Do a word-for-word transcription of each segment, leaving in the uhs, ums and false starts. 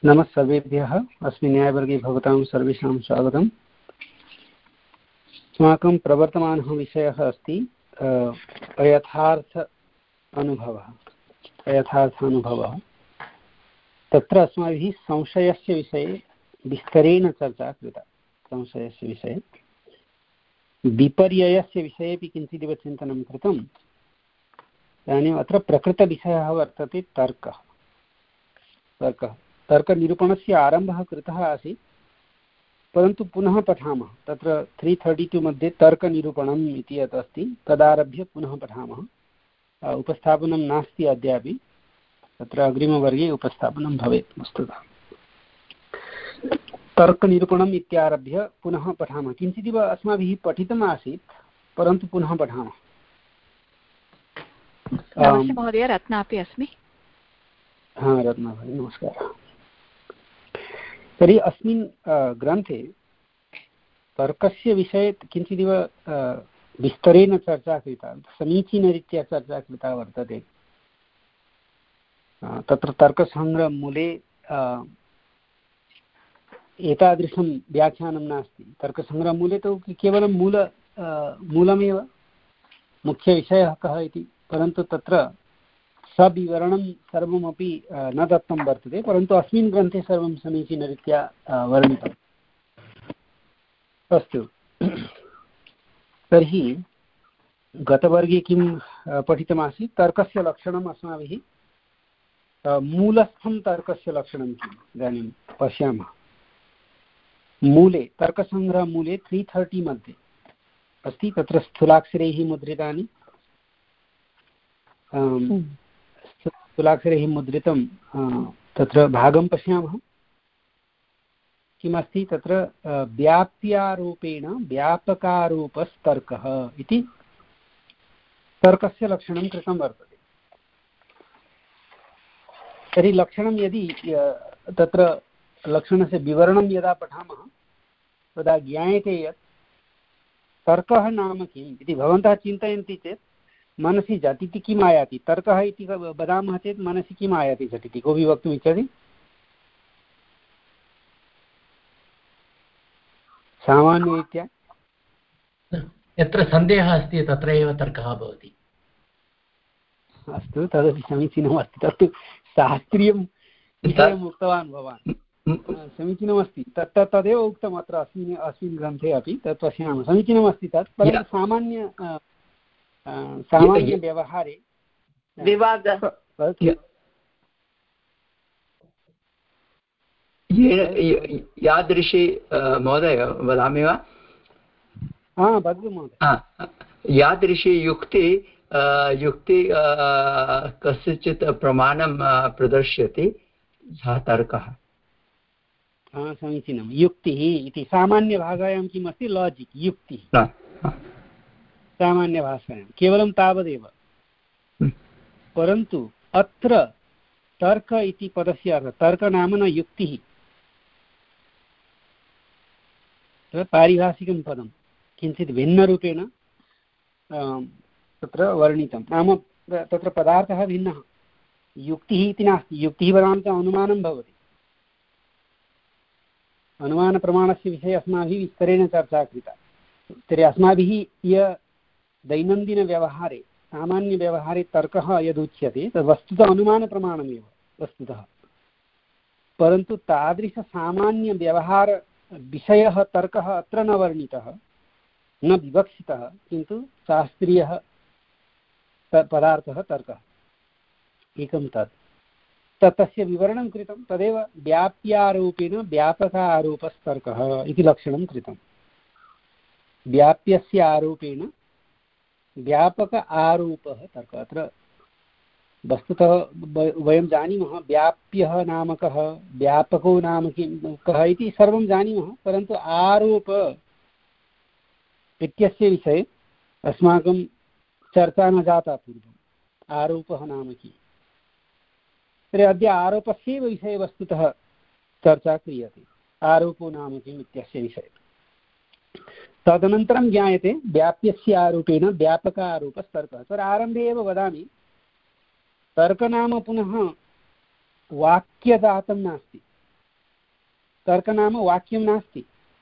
नमः सर्वेभ्यः। अस्मिन् न्यायवर्गे भवतां सर्वेषां स्वागतम्। अस्माकं प्रवर्तमानः विषयः अस्ति अयथार्थ अनुभवः अयथार्थानुभवः। तत्र अस्माभिः संशयस्य विषये विस्तरेण चर्चा कृता। संशयस्य विषये विपर्ययस्य विषयेपि किञ्चिदिव चिन्तनं कृतम्। इदानीम् अत्र प्रकृतविषयः वर्तते तर्कः। तर्कः तर्कनिरूपणस्य आरम्भः कृतः आसीत्, परन्तु पुनः पठामः। तत्र त्री थर्टि टु मध्ये तर्कनिरूपणम् इति यत् अस्ति तदारभ्य पुनः पठामः। उपस्थापनं नास्ति अद्यापि, तत्र अग्रिमवर्गे उपस्थापनं भवेत् वस्तुतः। तर्कनिरूपणम् इत्यारभ्य पुनः पठामः। किञ्चिदिव अस्माभिः पठितम् आसीत्, परन्तु पुनः पठामः। नमस्ते महोदय, रत्ना अपि अस्मि। हा रत्ना भगिनी, नमस्कारः। तर्हि अस्मिन् ग्रन्थे तर्कस्य विषये किञ्चिदिव विस्तरेण चर्चा कृता, समीचीनरीत्या चर्चा कृता वर्तते। तत्र तर्कसङ्ग्रहमूले एतादृशं व्याख्यानं नास्ति। तर्कसङ्ग्रहमूले तु केवलं मूल मूलमेव मुख्यविषयः कः इति, परन्तु तत्र सविवरणं सर्वमपि न दत्तं वर्तते, परन्तु अस्मिन् ग्रन्थे सर्वं समीचीनरीत्या वर्णितम्। अस्तु, तर्हि गतवर्गे किं पठितमासीत्? तर्कस्य लक्षणम् अस्माभिः, मूलस्थं तर्कस्य लक्षणं किम् इदानीं पश्यामः। मूले तर्कसङ्ग्रहमूले त्री थर्टि मध्ये अस्ति, तत्र स्थूलाक्षरैः मुद्रितानि स्थूलाक्षरैः मुद्रितं तत्र भागं पश्यामः। किमस्ति तत्र? व्याप्यारूपेण व्यापकारूपस्तर्कः इति तर्कस्य लक्षणं कृतं वर्तते। तर्हि लक्षणं यदि तत्र लक्षणस्य विवरणं यदा पठामः तदा ज्ञायते यत् तर्कः नाम किम् इति। भवन्तः चिन्तयन्ति चेत् मनसि झटिति किम् आयाति? तर्कः इति वदामः चेत् मनसि किम् आयाति झटिति? कोऽपि वक्तुम् इच्छति? सामान्यरीत्या यत्र सन्देहः अस्ति तत्र एव तर्कः भवति। अस्तु, तदपि समीचीनमस्ति। तत्तु शास्त्रीयं विषयम् उक्तवान् भवान्, समीचीनमस्ति। तत् तदेव उक्तम् अत्र अस्मिन् अस्मिन् ग्रन्थे अपि। तत् पश्यामः, समीचीनमस्ति तत्। परन्तु सामान्य सामान्यव्यवहारे विवादः यादृशी, महोदय वदामि वा? हा वदतु महोदय। यादृशी युक्ति युक्ति कस्यचित् प्रमाणं प्रदर्शयति, सः तर्कः। हा, समीचीनं। युक्तिः इति सामान्यभाषायां किम् अस्ति? लाजिक्, युक्तिः सामान्यभाषायां केवलं तावदेव। परन्तु अत्र तर्क इति पदस्य अर्थः, तर्क नाम न युक्तिः, पारिभाषिकं पदं किञ्चित् भिन्नरूपेण तत्र वर्णितं। नाम तत्र पदार्थः भिन्नः। युक्तिः इति नास्ति। युक्तिः वदामः चेत् अनुमानं भवति। अनुमानप्रमाणस्य विषये अस्माभिः विस्तरेण चर्चा कृता। तर्हि अस्माभिः य दैनन्दिनव्यवहारे सामान्यव्यवहारे तर्कः यदुच्यते तद् वस्तुतः अनुमानप्रमाणमेव वस्तुतः, परन्तु तादृशसामान्यव्यवहारविषयः तर्कः अत्र न वर्णितः, न विवक्षितः, किन्तु शास्त्रीयः पदार्थः तर्कः एकं तत् तत् तस्य विवरणं कृतं। तदेव व्याप्यारूपेण व्यापकारूपस्तर्कः इति लक्षणं कृतं। व्याप्यस्य आरोपेण व्यापक आरोपः तर्कः। अत्र वस्तुतः वयं जानीमः व्याप्यः नाम कः, व्यापको नाम किं कः इति सर्वं जानीमः, परन्तु आरोप इत्यस्य विषये अस्माकं चर्चा न जाता पूर्वम्। आरोपः नाम किम्? तर्हि अद्य आरोपस्यैव विषये वस्तुतः चर्चा क्रियते। आरोपो नाम किम् इत्यस्य विषये। तदनन्तरं ज्ञायते व्याप्यस्य आरोपेण व्यापक आरोपस्तर्कः। तर्हि आरम्भे एव वदामि, तर्क नाम पुनः वाक्यजातं नास्ति। तर्क नाम वाक्यं नास्ति।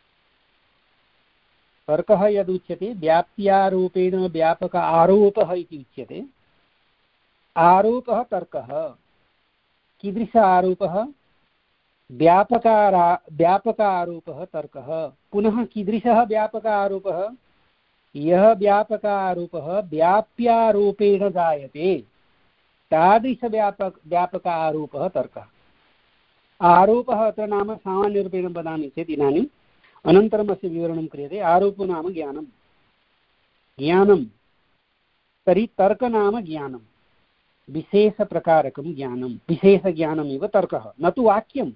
तर्कः यदुच्यते व्याप्त्यारोपेण व्यापक आरोपः इति उच्यते। आरोपः तर्कः। कीदृश आरोपः? व्यापकारा व्यापक आरोपः तर्कः। पुनः कीदृशः व्यापक आरोपः? यः व्यापक आरोपः व्याप्यारोपेण जायते तादृशव्यापक व्यापक आरोपः तर्कः। आरोपः अत्र नाम सामान्यरूपेण वदामि चेत् इदानीम् अनन्तरम् अस्य विवरणं क्रियते। आरोपो नाम ज्ञानं। ज्ञानं तर्हि तर्क नाम ज्ञानं, विशेषप्रकारकं ज्ञानं, विशेषज्ञानमेव तर्कः, न तु वाक्यं।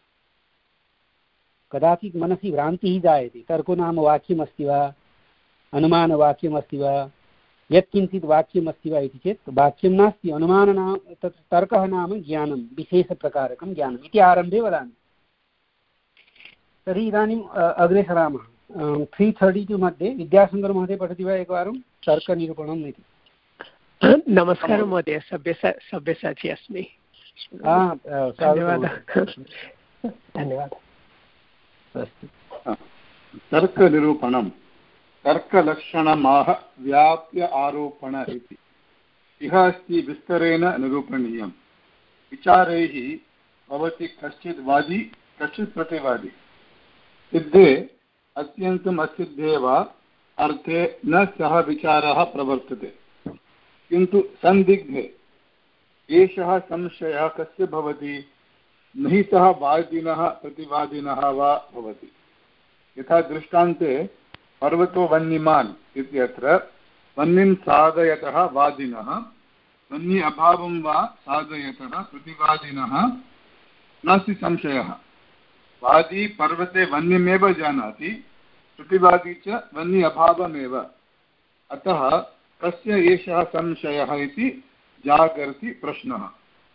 कदाचित् मनसि भ्रान्तिः जायते, तर्को नाम वाक्यमस्ति वा, अनुमानवाक्यमस्ति वा, यत्किञ्चित् वाक्यमस्ति वा इति चेत् वाक्यं नास्ति, अनुमान नाम तत् तर्कः नाम ज्ञानं, विशेषप्रकारकं ज्ञानम् इति आरम्भे वदामि। तर्हि इदानीम् अग्रे सरामः। त्री थर्टि टु मध्ये विद्याशङ्कर महोदय पठति वा एकवारं तर्कनिरूपणम् इति? नमस्कारः महोदय, सभ्यसा सभ्यसाची अस्मि। धन्यवादः धन्यवादः। अस्तु, तर्कनिरूपणं तर्कलक्षणमाह व्याप्य आरोपण इति इह अस्ति विस्तरेण निरूपणीयं। विचारैः भवति कश्चित् वादी कश्चित् प्रतिवादी। सिद्धे अत्यन्तम् असिद्धे वा अर्थे न सः विचारः प्रवर्तते, किन्तु संदिग्धे एषः संशयः कस्य भवति? न हि सः वादिनः प्रतिवादिनः वा भवति। यथा दृष्टान्ते पर्वतो वह्निमान् इत्यत्र वह्निं साधयतः वादिनः वह्नि अभावं वा साधयतः प्रतिवादिनः नास्ति संशयः। वादी पर्वते वह्निमेव जानाति, प्रतिवादी च वह्नि अभावमेव। अतः कस्य एषः संशयः इति जागर्ति प्रश्नः।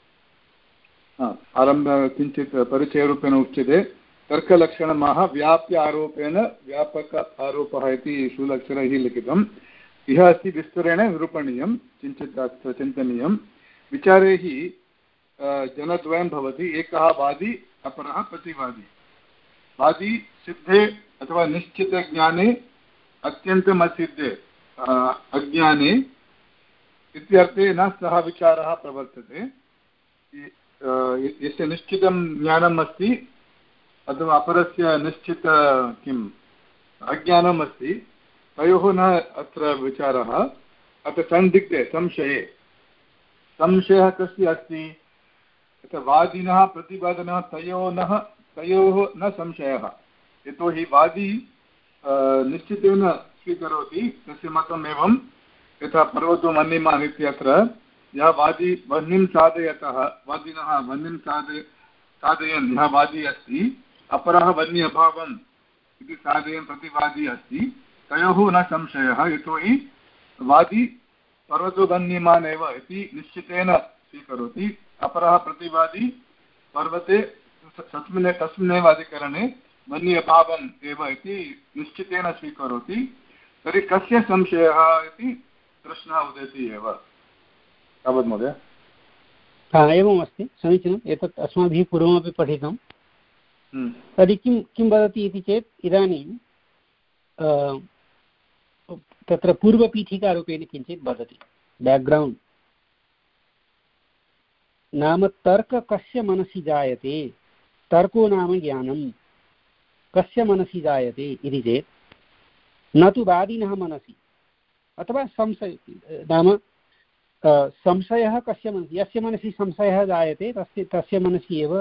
आरम्भ किञ्चित् परिचयरूपेण उच्यते। तर्कलक्षणमाह व्याप्य आरोपेण व्यापक आरोपः इति शूलाक्षरैः लिखितम्। इह अस्ति विस्तरेण निरूपणीयं, किञ्चित् अत्र चिन्तनीयं। विचारैः जनद्वयं भवति, एकः वादी अपरः प्रतिवादी। वादी सिद्धे अथवा निश्चितज्ञाने अत्यन्तम् असिद्धे अज्ञाने इत्यर्थे न सः विचारः प्रवर्तते। यस्य निश्चितं ज्ञानम् अस्ति अथवा अपरस्य निश्चित किम् अज्ञानम् अस्ति, तयोः न अत्र विचारः। अत्र संदिग्धे संशये संशयः कस्य अस्ति? वादिनः प्रतिवादिनः तयोः न तयोः न संशयः। यतोहि वादी निश्चितेन स्वीकरोति, तस्य मतम् एवं यथा पर्वतो वह्निमान् इत्यत्र यः वादी वह्निं साधयतः वादिनः वह्निं साधय साधयन् यः वादी अस्ति, अपरः वह्नि अभावम् इति साधयन् प्रतिवादी अस्ति, तयोः न संशयः। यतोहि वादी पर्वतो वह्निमान् एव इति निश्चितेन स्वीकरोति, अपरः प्रतिवादी पर्वते तस्मिन् तस्मिन्नेव अधिकरणे वह्नि अभावम् एव इति निश्चितेन स्वीकरोति। तर्हि कस्य संशयः इति प्रश्नः उदेति एव। तावत् महोदय। एवम् अस्ति, समीचीनम्। एतत् अस्माभिः पूर्वमपि पठितं। तर्हि किं किं वदति इति चेत् इदानीं तत्र पूर्वपीठिकारूपेण किञ्चित् वदति, बेक्ग्रौण्ड् नाम तर्क कस्य मनसि जायते? तर्को नाम ज्ञानं कस्य मनसि जायते इति चेत् न तु वादिनः मनसि, अथवा संशय नाम संशयः कस्य मनसि? यस्य मनसि संशयः जायते तस्य तस्य मनसि एव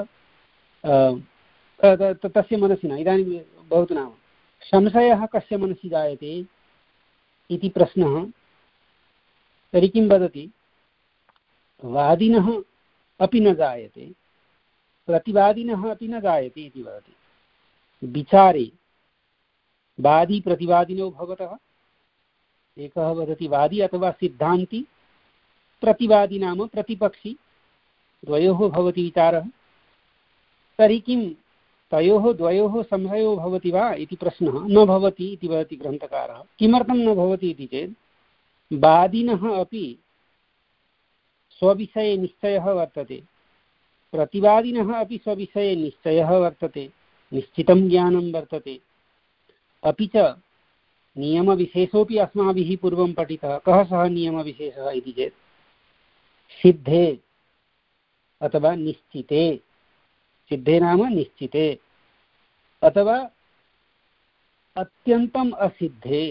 तस्य मनसि न। इदानीं भवतु नाम संशयः कस्य मनसि जायते इति प्रश्नः। तर्हि किं वदति? वादिनः अपि न जायते, प्रतिवादिनः अपि न जायते इति वदति। विचारे वादी प्रतिवादिनौ भवतः, एकः वदति वादी अथवा सिद्धान्ति, प्रतिवादी नाम प्रतिपक्षी, द्वयोः भवति विचारः। तर्हि किं तयोः द्वयोः संशयो भवति वा इति प्रश्नः। न भवति इति वदति ग्रन्थकारः। किमर्थं न भवति इति चेत् वादिनः अपि स्वविषये निश्चयः वर्तते, प्रतिवादिनः अपि स्वविषये निश्चयः वर्तते, निश्चितं ज्ञानं वर्तते। अपि च नियमविशेषोऽपि अस्माभिः पूर्वं पठितः। कः सः नियमविशेषः इति चेत् सिद्धे अथवा निश्चिते, सिद्धे नाम निश्चिते, अथवा अत्यन्तम् असिद्धे।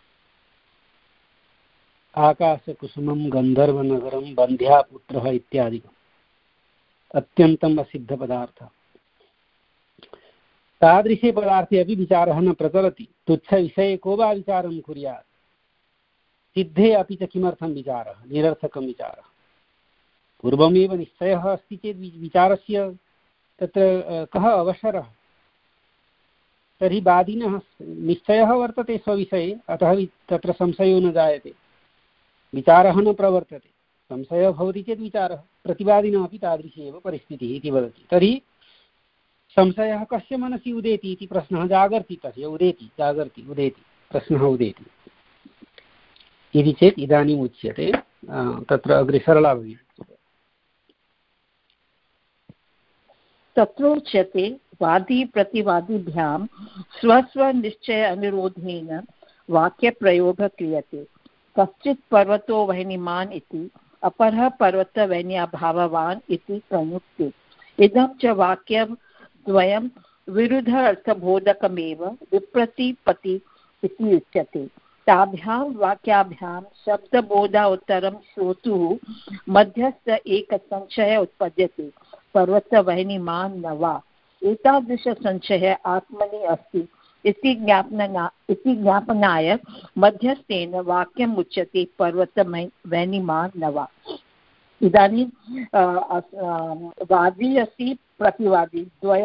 आकाशकुसुमं गन्धर्वनगरं बन्ध्यापुत्रः इत्यादिकम् अत्यन्तम् असिद्धपदार्थः। तादृशे पदार्थे अपि विचारः न प्रचलति। तुच्छविषये को वा विचारं कुर्यात्। सिद्धे अपि च किमर्थं विचारः, निरर्थकं विचारः। पूर्वमेव निश्चयः अस्ति चेत् विचारस्य तत्र कः अवसरः। तर्हि वादिनः निश्चयः वर्तते स्वविषये, अतः तत्र संशयो न जायते, विचारः न प्रवर्तते। संशयः भवति चेत् विचारः। प्रतिवादिनः अपि तादृशी एव परिस्थितिः इति वदति। तर्हि संशयः कस्य मनसि उदेति इति प्रश्नः जागर्ति, तस्य उदेति, जागर्ति, उदेति, प्रश्नः उदेति इति चेत् इदानीम् उच्यते। तत्र अग्रे सरला भगिनी। तत्रोच्यते वादी प्रतिवादिभ्यां स्वस्वनिश्चय अनुरोधेन वाक्यप्रयोगः क्रियते। कश्चित् पर्वतो वह्निमान् इति, अपरः पर्वतः वह्न्यभाववान् इति प्रयुक्ते। इदं च वाक्यं द्वयं विरुद्ध अर्थबोधकमेव विप्रतिपत्ति इति उच्यते। ताभ्यां वाक्याभ्यां शब्दबोधात्तरं श्रोतुः मध्यस्थ एकसंशयः उत्पद्यते, पर्वतवह्निमान् न वा। एतादृशसंशयः आत्मनि अस्ति इति ज्ञापना इति ज्ञापनाय मध्यस्थेन वाक्यम् उच्यते, पर्वतवह्निमान् न वा। इदानीं वादी अस्ति, प्रतिवादी, द्वय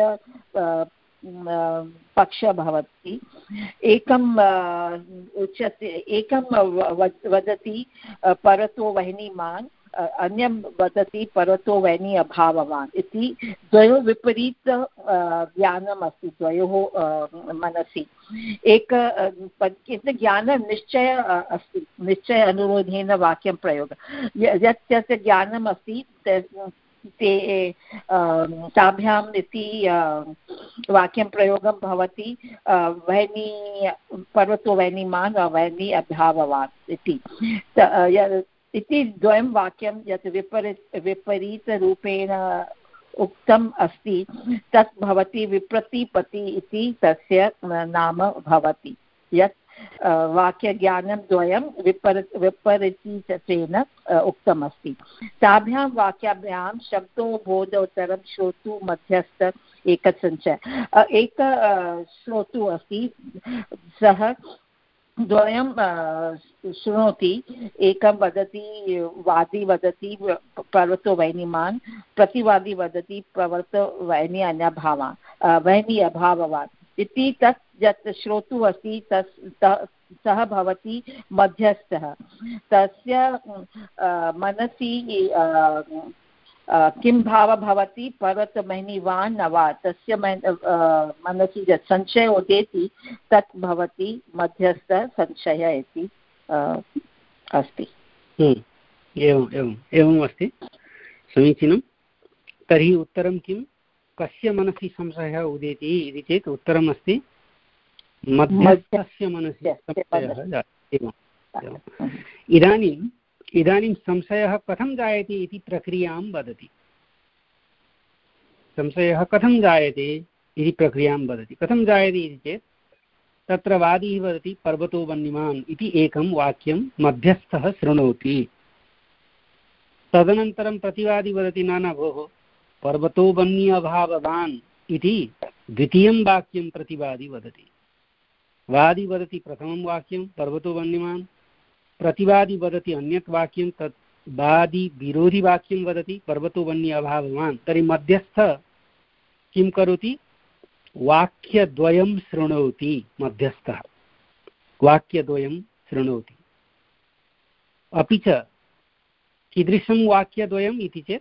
पक्षः भवति। एकम् उच्यते, एकं वदति पर्वतो वह्निमान्, अन्यं वदति पर्वतो वह्नि अभाववान् इति। द्वयोः विपरीत ज्ञानम् अस्ति द्वयोः मनसि। एक ज्ञानं निश्चय अस्ति, निश्चय अनुरोधेन वाक्यं प्रयोगः। यत् यत् ज्ञानम् अस्ति ते ताभ्याम् इति वाक्यं प्रयोगं भवति, वह्नि पर्वतो वह्निमान् वह्नि अभाववान् इति इति द्वयं वाक्यं यत् विपरीत विपरीतरूपेण उक्तम् अस्ति तत् भवति विप्रतिपत्ति इति तस्य नाम भवति। यत् वाक्यज्ञानं द्वयं विपर विपरीतेन उक्तमस्ति। ताभ्यां वाक्याभ्यां शब्दो बोधोत्तरं श्रोतु मध्यस्थ एकसंशयः। एक श्रोतु अस्ति, सः द्वयं शृणोति। एकं वदति, वादी वदति पर्वतो वह्निमान्, प्रतिवादी वदति पर्वतो वह्नि अभावान् वह्नि अभाववान् इति। तत् यत् श्रोतुः अस्ति तस् सः भवति मध्यस्थः। तस्य मनसि किं भावः भवति, पर्वतवह्निवान् न वा। तस्य मनसि यत् संशयः उदेति तत् भवति मध्यस्थ संशयः इति अस्ति। एवम् एवम् एवम् अस्ति, समीचीनं। तर्हि उत्तरं किं, कस्य मनसि संशयः उदेति इति चेत् उत्तरम् अस्ति मध्यस्थस्य मनसि संशयः जायते। इदानीम् इदानीं संशयः कथं जायते इति प्रक्रियां वदति। संशयः कथं जायते इति प्रक्रियां वदति। कथं जायते इति चेत् तत्र वादी वदति पर्वतो वह्निमान् इति एकं वाक्यं मध्यस्थः शृणोति। तदनन्तरं प्रतिवादी वदति न न भोः, पर्वतो वह्नि अभाववान् इति द्वितीयं वाक्यं प्रतिवादी वदति। वादी वदति प्रथमं वाक्यं पर्वतो वह्निमान्, प्रतिवादी वदति अन्यत् वाक्यं, तत् वादी विरोधी वाक्यं वदति पर्वतो वह्नि अभाववान्। तर्हि मध्यस्थ किं करोति, वाक्यद्वयं शृणोति। मध्यस्थः वाक्यद्वयं शृणोति। अपि च कीदृशं वाक्यद्वयम् इति चेत्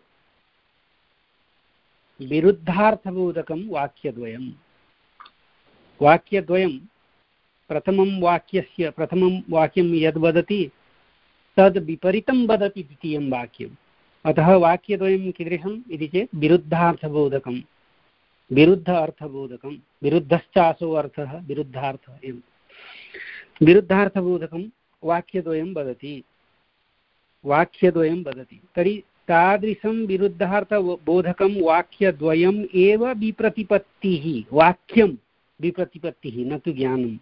विरुद्धार्थबोधकं वाक्यद्वयं। वाक्यद्वयं प्रथमं वाक्यस्य प्रथमं वाक्यं यद् वदति तद् विपरीतं वदति द्वितीयं वाक्यम्। अतः वाक्यद्वयं कीदृशम् इति चेत् विरुद्धार्थबोधकं। विरुद्ध अर्थबोधकं विरुद्धश्चासो अर्थः विरुद्धार्थः एवं विरुद्धार्थबोधकं वाक्यद्वयं वदति वाक्यद्वयं वदति तर्हि तादृशं विरुद्धार्थबोधकं वाक्यद्वयम् एव विप्रतिपत्तिः वाक्यं विप्रतिपत्तिः न तु ज्ञानं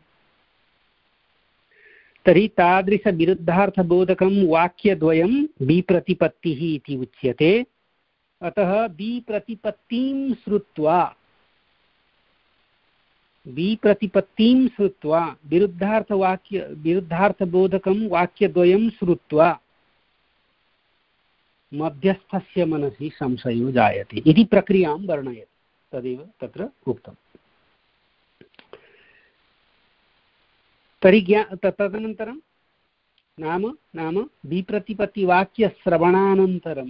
तर्हि तादृशविरुद्धार्थबोधकं वाक्यद्वयं विप्रतिपत्तिः इति उच्यते अतः विप्रतिपत्तिं श्रुत्वा विप्रतिपत्तिं श्रुत्वा विरुद्धार्थवाक्य विरुद्धार्थबोधकं वाक्यद्वयं श्रुत्वा मध्यस्थस्य मनसि संशयो जायते इति प्रक्रियां वर्णयति तदेव तत्र उक्तम् तर्हि ज्ञा तदनन्तरं नाम नाम विप्रतिपत्तिवाक्यश्रवणानन्तरं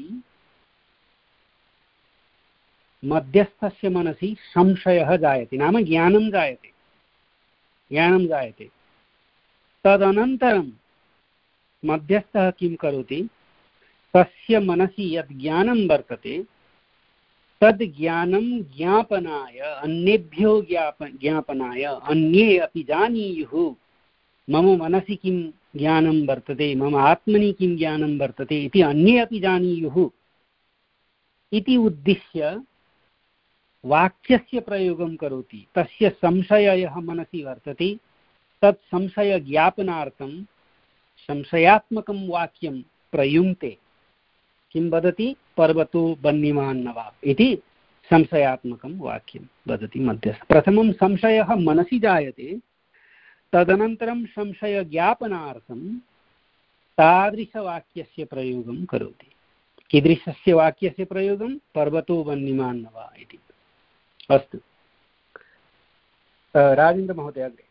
मध्यस्थस्य मनसि संशयः जायते नाम ज्ञानं जायते ज्ञानं जायते तदनन्तरं मध्यस्थः किं करोति तस्य मनसि यत् ज्ञानं वर्तते तद् ज्ञानं ज्ञापनाय अन्येभ्यो ज्ञाप ज्ञापनाय अन्ये अपि जानीयुः मम मनसि किं ज्ञानं वर्तते मम आत्मनि किं ज्ञानं वर्तते इति अन्ये अपि जानीयुः इति उद्दिश्य वाक्यस्य प्रयोगं करोति तस्य संशयः मनसि वर्तते तत् संशयज्ञापनार्थं संशयात्मकं वाक्यं प्रयुङ्क्ते किं वदति पर्वतो वह्निमान् न वा इति संशयात्मकं वाक्यं वदति मध्यस्थः प्रथमं संशयः मनसि जायते तदनन्तरं संशयज्ञापनार्थं तादृशवाक्यस्य प्रयोगं करोति कीदृशस्य वाक्यस्य प्रयोगं पर्वतो वह्निमान् न वा इति अस्तु राजेन्द्रमहोदय अग्रे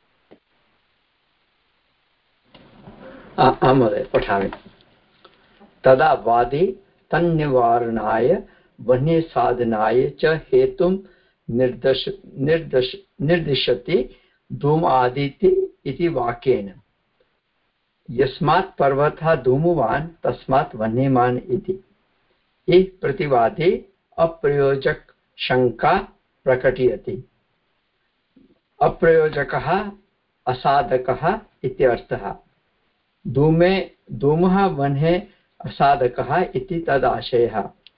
आं महोदय पठामि तदा वादी तन्निवारणाय वह्निसाधनाय च हेतुं निर्दश निर्दश निर्दिशति धूमादिति इति वाक्येन यस्मात् पर्वतः धूमवान् तस्मात् वह्निमान् इति हि प्रतिवादी अप्रयोजक शंका प्रकटयति अप्रयोजकः असाधकः इत्यर्थः धूमे धूमः वह्ने असाधकः इति तदाशयः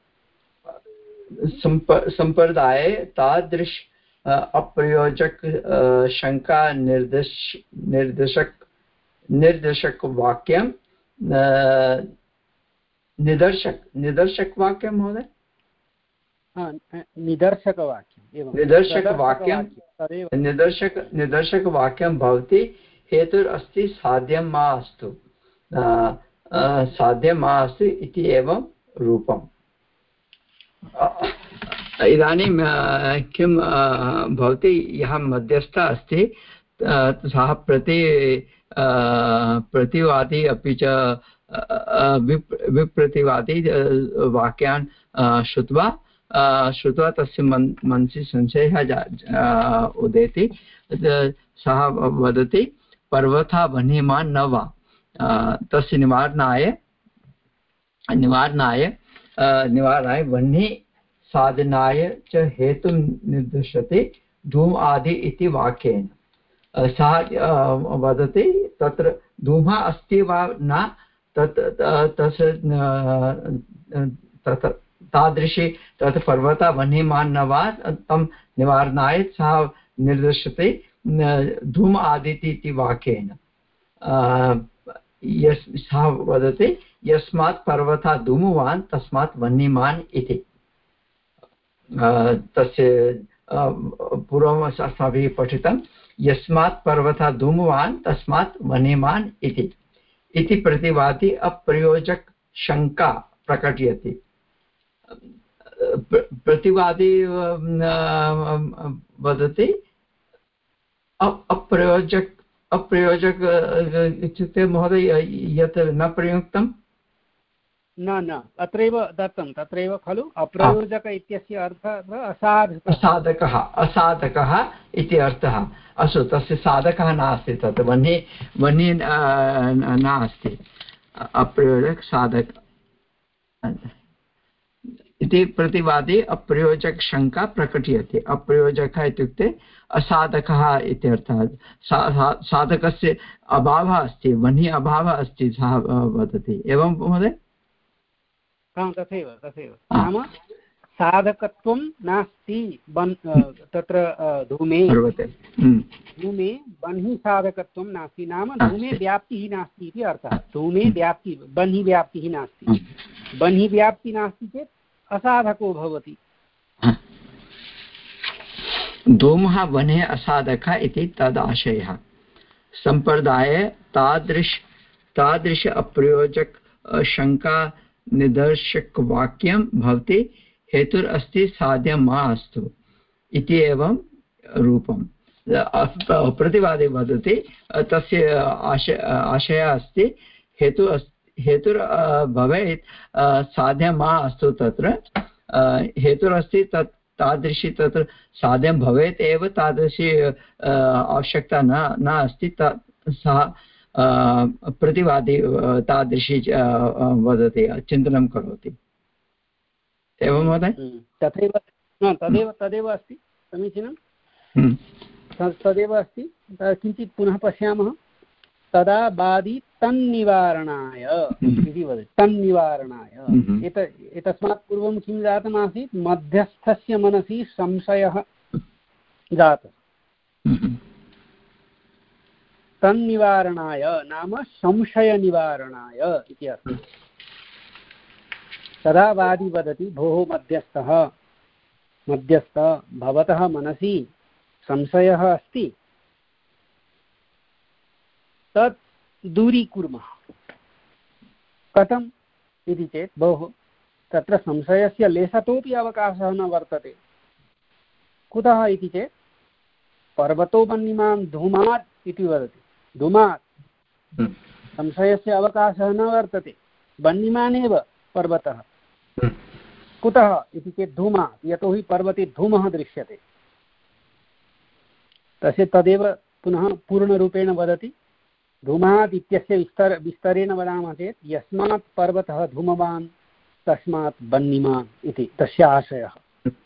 संप्रदाये तादृश अप्रयोजक शंका निर्देश निर्देशक निर्देशक वाक्यं निदर्शक निदर्शक वाक्यं महोदय निदर्शक वाक्यं निदर्शक वाक्यं निदर्शक निदर्शक वाक्यं भवति हेतुरस्ति साध्यं मा अस्तु साध्यं मा अस्ति इति एवं रूपम् इदानीं किं भवति यः मध्यस्थः अस्ति सः प्रति प्रतिवादी अपि च विप्रतिवादी वाक्यान् श्रुत्वा श्रुत्वा तस्य मन मनसि संशयः उदेति सः वदति पर्वतः वह्निमान् न वा तस्य निवारणाय निवारणाय निवारणाय वह्नि साधनाय च हेतुं निर्दिशति धूम आदि इति वाक्येन सः वदति तत्र धूमः अस्ति वा न तत् तस्य तत् तादृशी तत् पर्वतः वह्निमान् न वा तं निवारणाय सः निर्दिशति धूम आदिति इति वाक्येन यस् सः वदति यस्मात् पर्वतः धूमवान् तस्मात् वह्निमान् इति तस्य पूर्वम् अस्माभिः पठितं यस्मात् पर्वतः धूमवान् तस्मात् वह्निमान् इति इति प्रतिवादी अप्रयोजक शंका प्रकटयति प्रतिवादी वदति अप्रयोजक अप्रयोजक इत्युक्ते महोदय यत् न प्रयुक्तं न न अत्रैव दत्तं तत्रैव खलु अप्रयोजक इत्यस्य अर्थः असाधकः असाधकः असाधकः इति अर्थः अस्तु तस्य साधकः नास्ति तत् वह्नि वह्नि नास्ति अप्रयोजक साधक इति प्रतिवादे अप्रयोजकशङ्का प्रकट्यते। अप्रयोजकः इत्युक्ते असाधकः इत्यर्थः। साधकस्य अभावः अस्ति, वह्निः अभावः अस्ति, सः वदति। एवं महोदय? तथैव तथैव नाम साधकत्वं नास्ति तत्र धूमे धूमे बह्नि साधकत्वं नास्ति, नाम धूमे व्याप्तिः नास्ति इति अर्थः। धूमे व्याप्ति बह्नि व्याप्तिः नास्ति, बह्नि व्याप्तिः नास्ति चेत् असाधको भवति। धूमः वह्नेः असाधकः इति तदाशयः। सम्प्रदाये तादृश तादृश अप्रयोजक शङ्का निदर्शकवाक्यं भवति हेतुरस्ति साध्यं मा अस्तु इति एवं रूपं। प्रतिवादी वदति तस्य आशय आशयः अस्ति हेतु हेतुर् भवेत् साध्यं मा अस्तु, तत्र हेतुरस्ति तत् तादृशी तत्र साध्यं भवेत् एव, तादृशी आवश्यकता न न अस्ति। सः प्रतिवादी तादृशी वदति, चिन्तनं करोति। एवं महोदय? तथैव तदेव तदेव अस्ति, समीचीनं, तदेव अस्ति। किञ्चित् पुनः पश्यामः। तदा बादी तन्निवारणाय इति वदति, तन्निवारणाय। एत एतस्मात् पूर्वं किं जातमासीत्? मध्यस्थस्य मनसि संशयः जातः। तन्निवारणाय नाम संशयनिवारणाय इति अर्थः। तदा वादी वदति, भोः मध्यस्थः मध्यस्थ भवतः मनसि संशयः अस्ति, तत् दूरीकुर्मः। कथम् इति चेत्, भोः तत्र संशयस्य लेशतोपि अवकाशः न वर्तते। कुतः इति चेत् पर्वतो वह्निमान् धूमात् इति वदति। धूमात् संशयस्य अवकाशः न वर्तते, वह्निमान् एव पर्वतः। कुतः इति चेत् धूमात्, यतोहि पर्वते धूमः दृश्यते। तस्य तदेव पुनः पूर्णरूपेण वदति। धूमात् इत्यस्य विस्तार विस्तरेण वदामः चेत् यस्मात् पर्वतः धूमवान् तस्मात् वह्निमान् इति तस्य आशयः।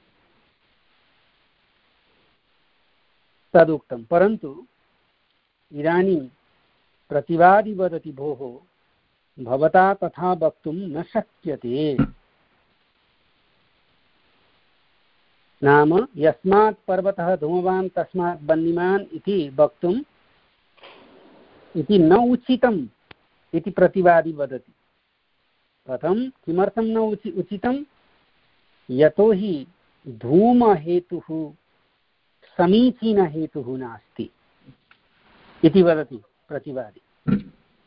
तदुक्तं, परन्तु इदानीं प्रतिवादी वदति, भोः भवता तथा वक्तुं न शक्यते। नाम यस्मात् पर्वतः धूमवान् तस्मात् वह्निमान् इति वक्तुम् इति न उचितम् इति प्रतिवादी वदति। कथं, किमर्थं न उचि उचितं? यतोहि धूमहेतुः समीचीनहेतुः नास्ति इति वदति प्रतिवादी।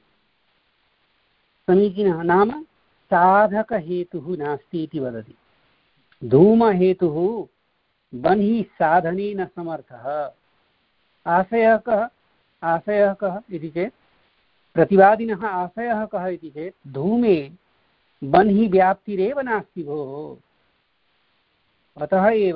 समीचीनः नाम साधकहेतुः नास्ति इति वदति। धूमहेतुः वह्निः साधनेन समर्थः। आशयः कः? आशयः कः इति चेत्, प्रतिवादिनः आशयः कः इति चेत्, धूमे वह्निः व्याप्तिरेव नास्ति भोः, अतः एव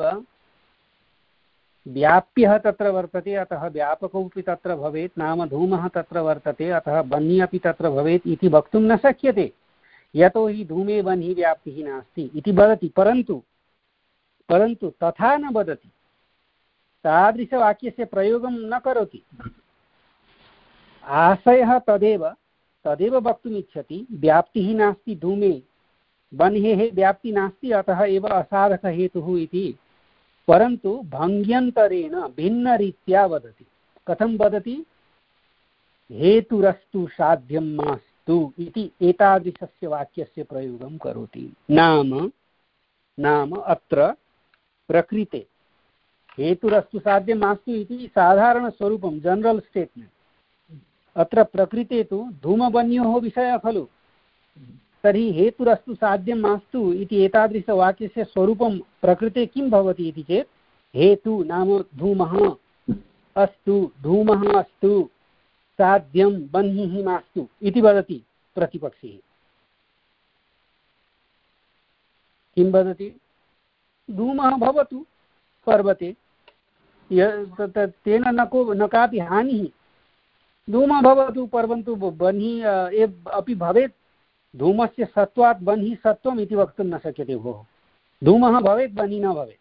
व्याप्यः तत्र वर्तते, अतः व्यापकोऽपि तत्र भवेत्, नाम धूमः तत्र वर्तते, अतः वह्निः अपि तत्र भवेत् इति वक्तुं न शक्यते, यतोहि धूमे वह्निः व्याप्तिः नास्ति इति वदति। परन्तु परन्तु तथा न वदति, तादृशवाक्यस्य प्रयोगं न करोति। आशयः तदेव तदेव वक्तुम् इच्छति, व्याप्तिः नास्ति धूमे, वह्नेः व्याप्तिः नास्ति, अतः एव असाधकहेतुः इति। परन्तु भङ्ग्यन्तरेण भिन्नरीत्या वदति। कथं वदति? हेतुरस्तु साध्यं मास्तु इति एतादृशस्य वाक्यस्य प्रयोगं करोति। नाम नाम अत्र प्रकृते हेतुरस्तु साध्यं मास्तु इति साधारणस्वरूपं, जनरल् स्टेट्मेण्ट्। अत्र प्रकृते तु धूमवन्योः विषयः खलु, तर्हि हेतुरस्तु साध्यं मास्तु इति एतादृशवाक्यस्य स्वरूपं प्रकृते किं भवति इति चेत्, हेतु नाम धूमः अस्तु, धूमः अस्तु, साध्यं वह्निः मास्तु इति वदति प्रतिपक्षिः। किं वदति? धूमः भवतु पर्वते, तेन न को न कापि हानिः। धूमः भवतु, परन्तु वह्निः अपि भवेत्। धूमस्य सत्त्वात् वह्निः सत्त्वम् इति वक्तुं न शक्यते भोः। धूमः भवेत् वह्निः न भवेत्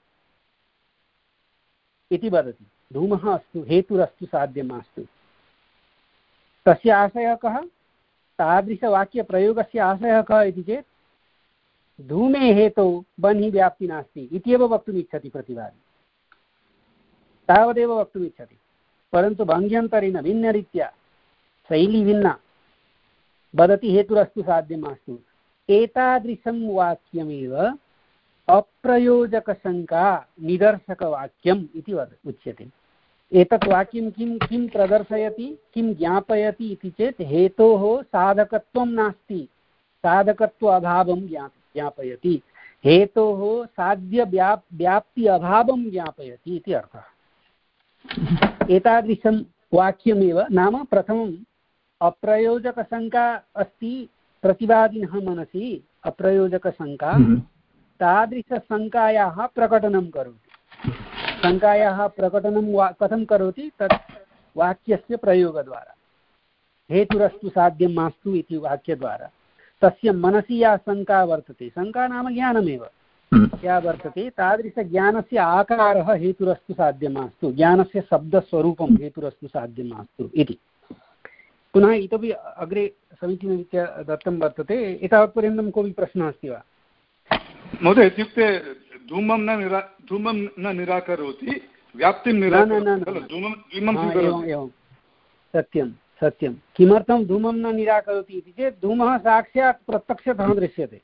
इति वदति। धूमः अस्तु, हेतुरस्तु, साध्यं मास्तु। तस्य आशयः कः? तादृशवाक्यप्रयोगस्य आशयः कः इति चेत् धूमे हेतौ वह्निः व्याप्तिः नास्ति इत्येव वक्तुम् इच्छति प्रतिवादी, तावदेव वक्तुम् इच्छति। परन्तु भङ्ग्यन्तरेण भिन्नरीत्या शैली भिन्ना वदति हेतुरस्तु साध्यं मास्तु। एतादृशं वाक्यमेव अप्रयोजकशङ्का निदर्शकवाक्यम् इति वद उच्यते। एतत् वाक्यं किं किं प्रदर्शयति, किं ज्ञापयति इति चेत् हेतोः साधकत्वं नास्ति, साधकत्व अभावं ज्ञा ज्ञापयति, हेतोः साध्य व्याप् व्याप्ति अभावं ज्ञापयति इति अर्थः। एतादृशं वाक्यमेव, नाम प्रथमम् अप्रयोजकशङ्का अस्ति प्रतिवादिनः मनसि, अप्रयोजकशङ्का, तादृशशङ्कायाः प्रकटनं करोति। शङ्कायाः प्रकटनं वा कथं करोति? तत् वाक्यस्य प्रयोगद्वारा। हेतुरस्तु साध्यं मास्तु इति वाक्यद्वारा तस्य मनसि या शङ्का वर्तते, शङ्का नाम ज्ञानमेव, या वर्तते, तादृशज्ञानस्य आकारः हेतुरस्तु साध्यं मास्तु, ज्ञानस्य शब्दस्वरूपं हेतुरस्तु साध्यं मास्तु इति। पुनः इतोपि अग्रे समीचीनरीत्या दत्तं वर्तते। एतावत्पर्यन्तं कोऽपि प्रश्नः अस्ति वा महोदय? इत्युक्ते धूमं न निरा धूमं न निराकरोति, व्याप्तिं निराकरोति। एवं सत्यं सत्यं। किमर्थं धूमं न निराकरोति इति चेत् धूमः साक्षात् प्रत्यक्षतः दृश्यते,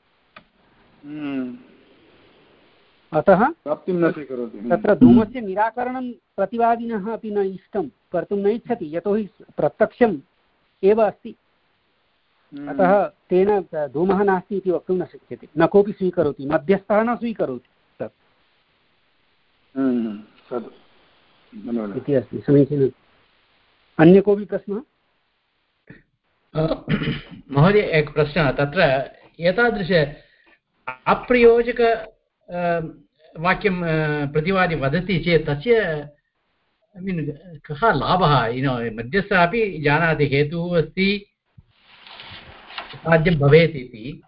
अतः व्याप्तिं न स्वीकरोति। तत्र धूमस्य निराकरणं प्रतिवादिनः अपि न इष्टं कर्तुं न इच्छति, यतोहि प्रत्यक्षम् एव अस्ति। अतः तेन धूमः नास्ति इति वक्तुं न शक्यते, न कोऽपि स्वीकरोति, मध्यस्थः न स्वीकरोति तत् इति अस्ति। समीचीनम्। अन्य कोऽपि प्रश्नः? महोदय, एकः प्रश्नः। तत्र एतादृश अप्रयोजक वाक्यं प्रतिवादी वदति चेत् तस्य ऐ मीन् कः लाभः? युनो मध्यस्थः अपि जानाति हेतुः अस्ति, साध्यं भवेत् इति,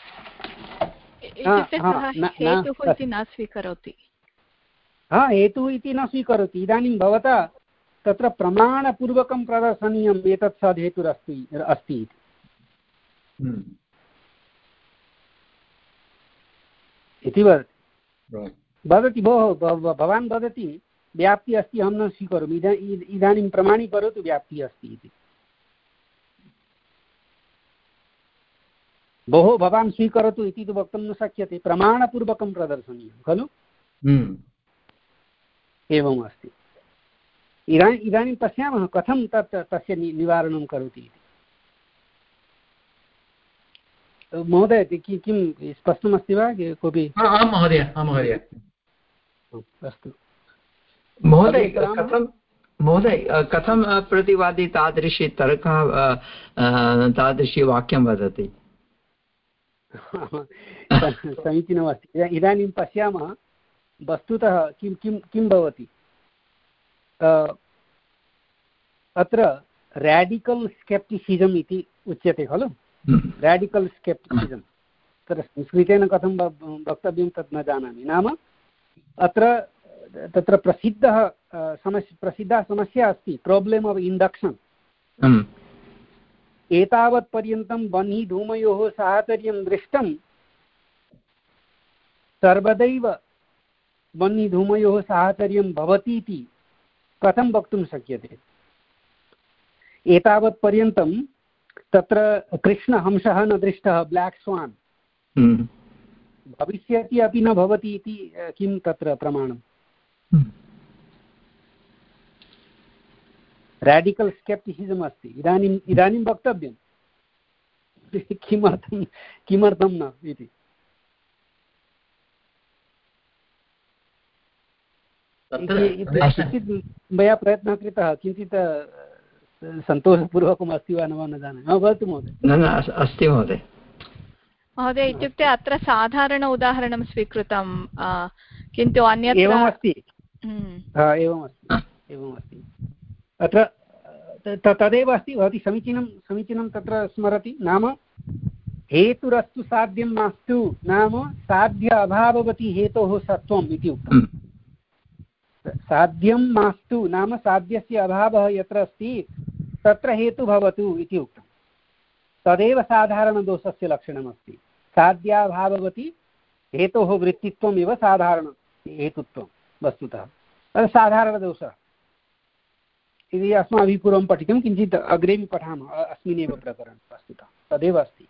हेतुः इति न स्वीकरोति। हा, हेतुः इति न स्वीकरोति। इदानीं भवता तत्र प्रमाणपूर्वकं प्रदर्शनीयम् एतत् सद् हेतुरस्ति अस्ति इति। इति वदति वदति भोः भवान् वदति व्याप्तिः अस्ति, अहं न स्वीकरोमि, इदा इदानीं प्रमाणीकरोतु व्याप्तिः अस्ति इति। भोः भवान् स्वीकरोतु इति तु वक्तुं न शक्यते, प्रमाणपूर्वकं प्रदर्शनीयं खलु। एवम् अस्ति। इदानीम् इदानीं पश्यामः कथं तत् तस्य नि निवारणं करोति इति। महोदय, किं किं स्पष्टमस्ति वा कोऽपि? आं महोदय, आं महोदय। अस्तु महोदय, कथं महोदय कथं प्रतिवादी तादृशी तर्कः तादृशी वाक्यं वदति? समीचीनमस्ति। इदानीं पश्यामः वस्तुतः किं किं किं भवति। अत्र रेडिकल् स्केप्टिसिजम् इति उच्यते खलु। रेडिकल् स्केप्टिसिजम् तत्र संस्कृतेन कथं वक्तव्यं तत् न जानामि। नाम अत्र तत्र प्रसिद्धः समस्या प्रसिद्धा समस्या अस्ति, प्राब्लम् आफ् इण्डक्शन्। एतावत् पर्यन्तं वह्नि धूमयोः साहचर्यं दृष्टं, सर्वदैव वह्नि धूमयोः साहचर्यं भवति इति कथं वक्तुं शक्यते? एतावत् पर्यन्तं तत्र कृष्णहंसः न दृष्टः, ब्लाक् स्वान्, भविष्यति अपि न भवति इति किं तत्र प्रमाणम्? रेडिकल् स्केप्टिसिजम् अस्ति। इदानीम् इदानीं वक्तव्यं किमर्थं किमर्थं न इति। किञ्चित् मया प्रयत्नः कृतः, किञ्चित् सन्तोषपूर्वकम् अस्ति वा न वा न जानामि। भवतु महोदय। न न अस्ति महोदय। महोदय, इत्युक्ते अत्र साधारण उदाहरणं स्वीकृतं, किन्तु अन्यत्र एवमस्ति एवमस्ति एवमस्ति अत्र तदेव अस्ति। भवती समीचीनं समीचीनं तत्र स्मरति। नाम हेतुरस्तु साध्यं मास्तु नाम साध्य अभाववती हेतोः सत्वम् इति उक्तम्। साध्यं मास्तु नाम साध्यस्य अभावः यत्र अस्ति तत्र हेतु भवतु इति उक्तं। तदेव साधारणदोषस्य लक्षणमस्ति। साध्याभाववती हेतोः वृत्तित्वम् इव साधारण हेतुत्वं वस्तुतः तद् साधारणदोषः इति अस्माभिः पूर्वं पठितं, किञ्चित् अग्रेपि पठामः अस्मिन्नेव प्रकरणे वस्तुतः तदेव अस्ति।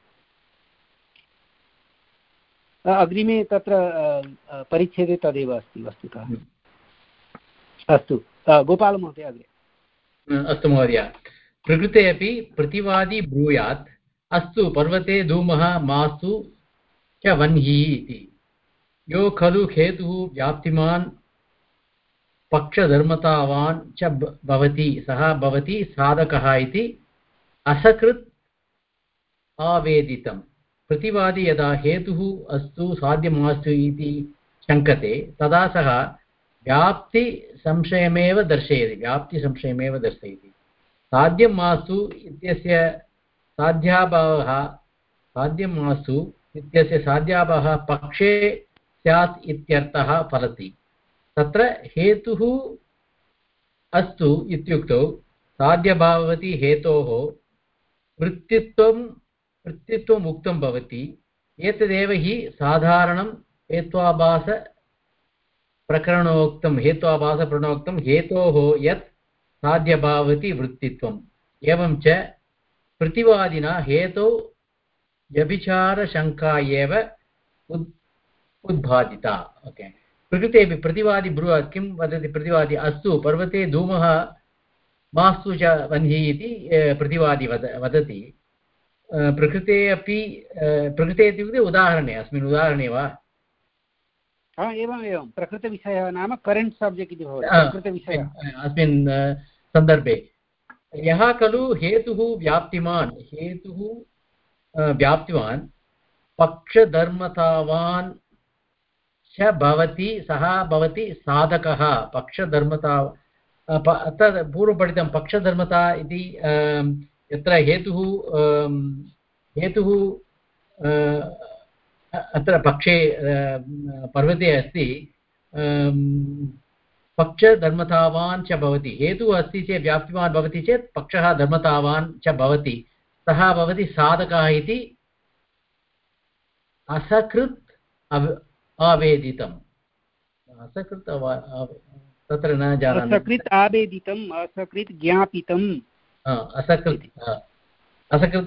अग्रिमे तत्र परिच्छेदे तदेव अस्ति वस्तुतः। अस्तु गोपालमहोदय अग्रे। अस्तु महोदय। प्रकृते अपि प्रतिवादी ब्रूयात् अस्तु पर्वते धूमः मास्तु च वह्निः इति। यो खलु हेतुः व्याप्तिमान् पक्षधर्मतावान् च भवति सः भवति साधकः इति असकृत् आवेदितम्। प्रतिवादी यदा हेतुः अस्तु साध्यमास्तु इति शङ्कते तदा सः व्याप्ति संशयमेव दर्शयति व्याप्ति संशयमेव दर्शयति। साध्यं मास्तु इत्यस्य साध्याभावः साध्यं मास्तु इत्यस्य साध्याभावः पक्षे स्यात् इत्यर्थः फलति। तत्र हेतुः अस्तु इत्युक्तौ साध्यभाववती हेतोः वृत्तित्वं वृत्तित्वम् उक्तं भवति। एतदेव हि साधारणं हेत्वाभास प्रकरणोक्तं हेत्वाभासप्रणोक्तं हेतोः यत् साध्यभावति वृत्तित्वम्। एवं च प्रतिवादिना हेतौ व्यभिचारशङ्का एव उद् उद्बाधिता। ओके प्रकृतेपि प्रतिवादी ब्रूयात् किं वदति प्रतिवादी अस्तु पर्वते धूमः मास्तु च वह्निः इति प्रतिवादी वद वदति। प्रकृते अपि प्रकृते इत्युक्ते उदाहरणे अस्मिन् उदाहरणे वा हा एवम् एवं प्रकृतविषयः नाम करेण्ट् सब्जेक्ट् इति भवति प्रकृतविषयः अस्मिन् सन्दर्भे। यः खलु हेतुः व्याप्तिमान् हेतुः व्याप्तिवान् पक्षधर्मतावान् च भवति सः भवति साधकः। पक्षधर्मता तद् पूर्वपठितं पक्षधर्मता इति यत्र हेतुः हेतुः अत्र पक्षे पर्वते अस्ति पक्षधर्मतावान् च भवति। हेतुः अस्ति चेत् व्याप्तिमान् भवति चेत् पक्षः धर्मतावान् च भवति सः भवति साधकः इति असकृत् आवेदितम्। असकृत् तत्र न जानामि। असकृत् आवेदितम् असकृत् ज्ञापितम् असकृत् असकृत्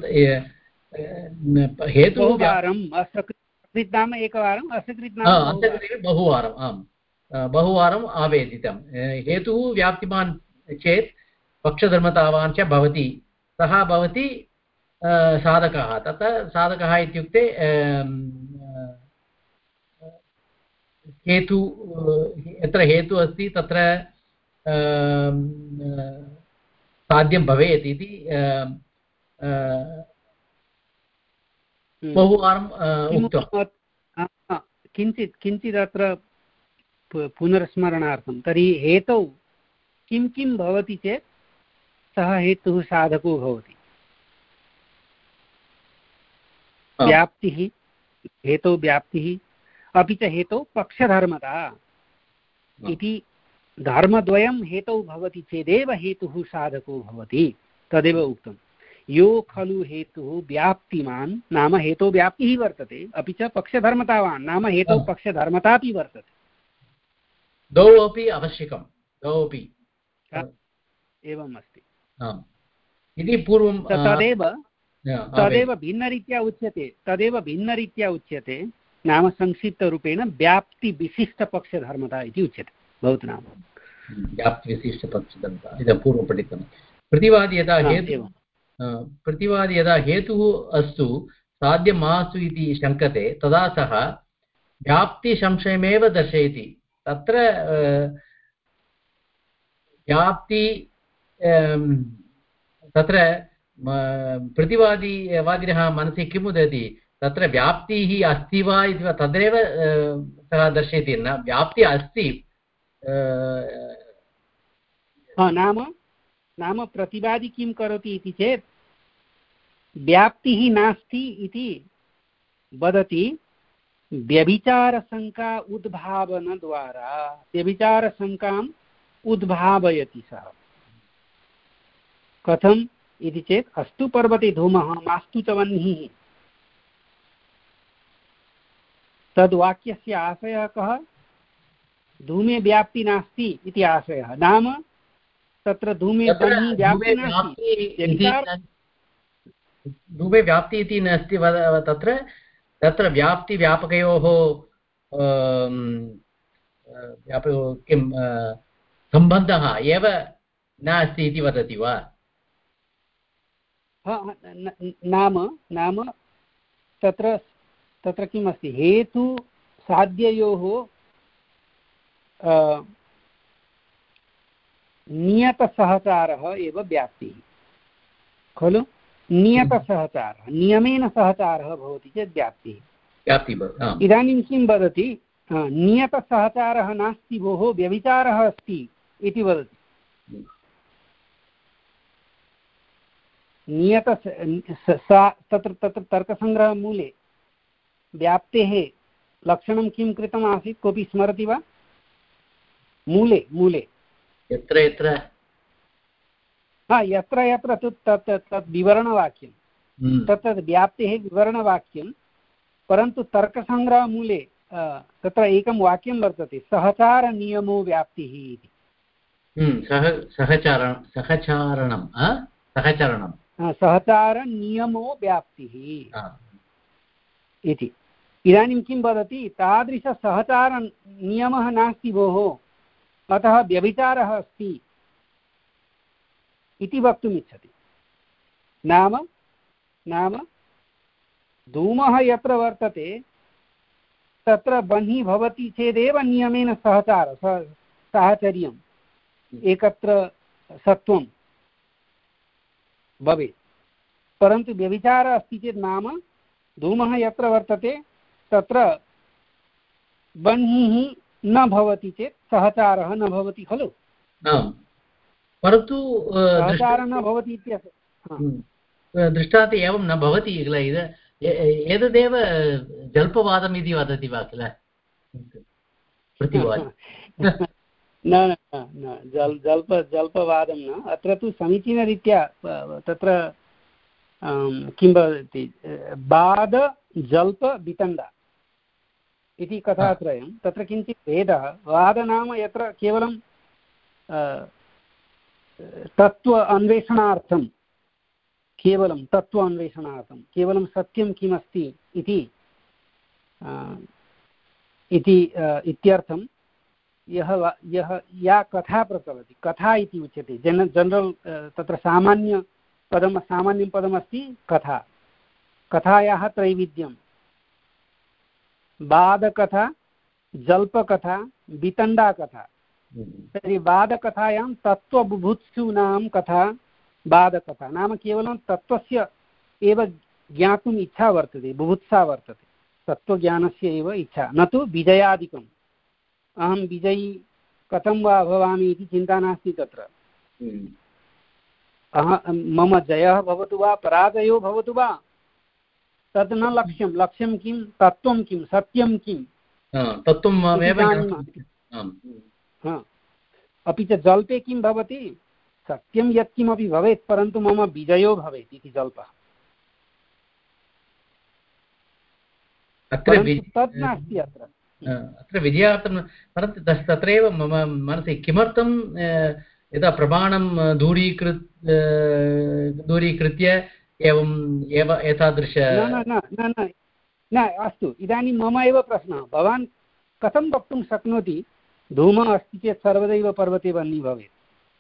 हेतुः असकृत् नाम एकवारम् असकृत् नाम असकृत् बहुवारम् आम् बहुवारम् आवेदितं। हेतुः व्याप्तिमान् चेत् पक्षधर्मतावान् च भवति सः भवति साधकः। तत्र साधकः इत्युक्ते हेतु यत्र हेतुः अस्ति तत्र साध्यं भवेत् इति बहुवारम् उक्तम्। किञ्चित् किञ्चित् अत्र पुनर्स्मरणार्थं तर्हि हेतौ किं किं भवति चेत् सः हेतुः साधको भवति। व्याप्तिः हेतौ व्याप्तिः अपि च हेतौ पक्षधर्मता इति धर्मद्वयं हेतौ भवति चेदेव हेतुः साधको भवति। तदेव उक्तं यो खलु हेतुः व्याप्तिमान् नाम हेतौ व्याप्तिः वर्तते अपि च पक्षधर्मतावान् नाम हेतौ पक्षधर्मतापि वर्तते। द्वौ अपि आवश्यकं द्वौ अपि एवम् अस्ति इति पूर्वं तदेव तदेव भिन्नरीत्या उच्यते तदेव भिन्नरीत्या उच्यते नाम संक्षिप्तरूपेण व्याप्तिविशिष्टपक्षधर्मता इति उच्यते भवतु नाम व्याप्तिविशिष्टपक्षधर्मता इदं पूर्वं पठितं। प्रतिवादी यदा हेतुः प्रतिवादी यदा हेतुः अस्तु साध्यं मास्तु इति शङ्कते तदा सः व्याप्तिसंशयमेव दर्शयति। तत्र व्याप्ति तत्र प्रतिवादिवादिनः मनसि किं वदति तत्र व्याप्तिः अस्ति वा इति वा तदेव सः दर्शयति न व्याप्ति अस्ति नाम नाम प्रतिवादी किं करोति इति चेत् व्याप्तिः नास्ति इति वदति व्यभिचारशङ्का उद्भावनद्वारा व्यभिचारशङ्काम् उद्भावयति सः। कथम् इति चेत् अस्तु पर्वते धूमः मास्तु च वह्निः, तद्वाक्यस्य आशयः कः? धूमे व्याप्ति नास्ति इति आशयः। नाम तत्र धूमे बहिः व्याप्ति नास्ति, धूमे व्याप्ति इति नास्ति, तत्र तत्र व्याप्ति व्यापकयोः किं सम्बन्धः एव नास्ति इति वदति वा? नाम नाम तत्र तत्र किम् अस्ति, हेतु साध्ययोः नियतसहचारः एव व्याप्तिः खलु। नियतसहचारः, नियमेन सहचारः भवति चेत् व्याप्तिः व्याप्तिः। इदानीं किं वदति, नियतसहचारः नास्ति भोः, व्यभिचारः अस्ति इति वदति। नियत तत्र तत्र तर्कसङ्ग्रहमूले व्याप्तेः लक्षणं किं कृतम् आसीत्, कोऽपि स्मरति वा? मूले मूले यत्र यत्र हा यत्र यत्र तत् तत् विवरणवाक्यं, तत् व्याप्तेः विवरणवाक्यं, परन्तु तर्कसङ्ग्रहमूले तत्र एकं वाक्यं वर्तते, सहचारनियमो व्याप्तिः इति। सहचारण सहचारणं सहचरणं सहचारनियमो व्याप्तिः इति। इदानीं किं वदति, तादृशसहचारनियमः नास्ति भोः, अतः व्यभिचारः अस्ति इति वक्तुमिच्छति। नाम नाम धूमः यत्र वर्तते तत्र बहिः भवति चेदेव नियमेन सहचार साहचर्यम् एकत्र सत्वं भवेत्, परन्तु व्यभिचारः अस्ति चेत् नाम धूमः यत्र वर्तते तत्र बहिः न भवति चेत् सहचारः न भवति खलु। परन्तु सहचारः न भवति इत्यस्य दृष्टान्त एवं न भवति किल। एतदेव जल्पवादम् इति वदति वा किल प्रतिवादं? न न न जल् जल्प जल्पवादं न, अत्र तु समीचीनरीत्या तत्र किं वदति, बाद जल्प वितण्डा इति कथात्रयं, तत्र किञ्चित् भेदः। वाद नाम यत्र केवलं तत्त्व अन्वेषणार्थं, केवलं तत्त्व अन्वेषणार्थं, केवलं सत्यं किमस्ति इति इति इत्यर्थं यः यः या कथा प्रचलति, कथा इति उच्यते। जन जनरल् तत्र सामान्य पदं सामान्यं पदमस्ति कथा। कथायाः त्रैविध्यं, वादकथा, जल्पकथा, वितण्डाकथा। तर्हि वादकथायां तत्त्वबुभुत्सूनां कथा वादकथा, नाम केवलं तत्त्वस्य एव ज्ञातुम् इच्छा वर्तते, बुभुत्सा वर्तते, तत्त्वज्ञानस्य एव इच्छा, न तु विजयादिकम्। अहं विजयी कथं वा भवामि इति चिन्ता नास्ति तत्र। अहं मम जयः भवतु वा पराजयो भवतु वा तद् न लक्ष्यं। लक्ष्यं किं, तत्त्वं किं, सत्यं किं, अपि च जल्पे किं भवति, सत्यं यत्किमपि भवेत् परन्तु मम विजयो भवेत् इति जल्पः। तत् नास्ति अत्र अत्र विजयार्थं। परन्तु तत्रैव मम मनसि किमर्थं यदा प्रमाणं दूरीकृत दूरीकृत्य एवं एव एतादृश न न न न अस्तु। इदानीं मम एव प्रश्नः, भवान् कथं वक्तुं शक्नोति धूमः अस्ति चेत् सर्वदैव पर्वते वह्निः भवेत्?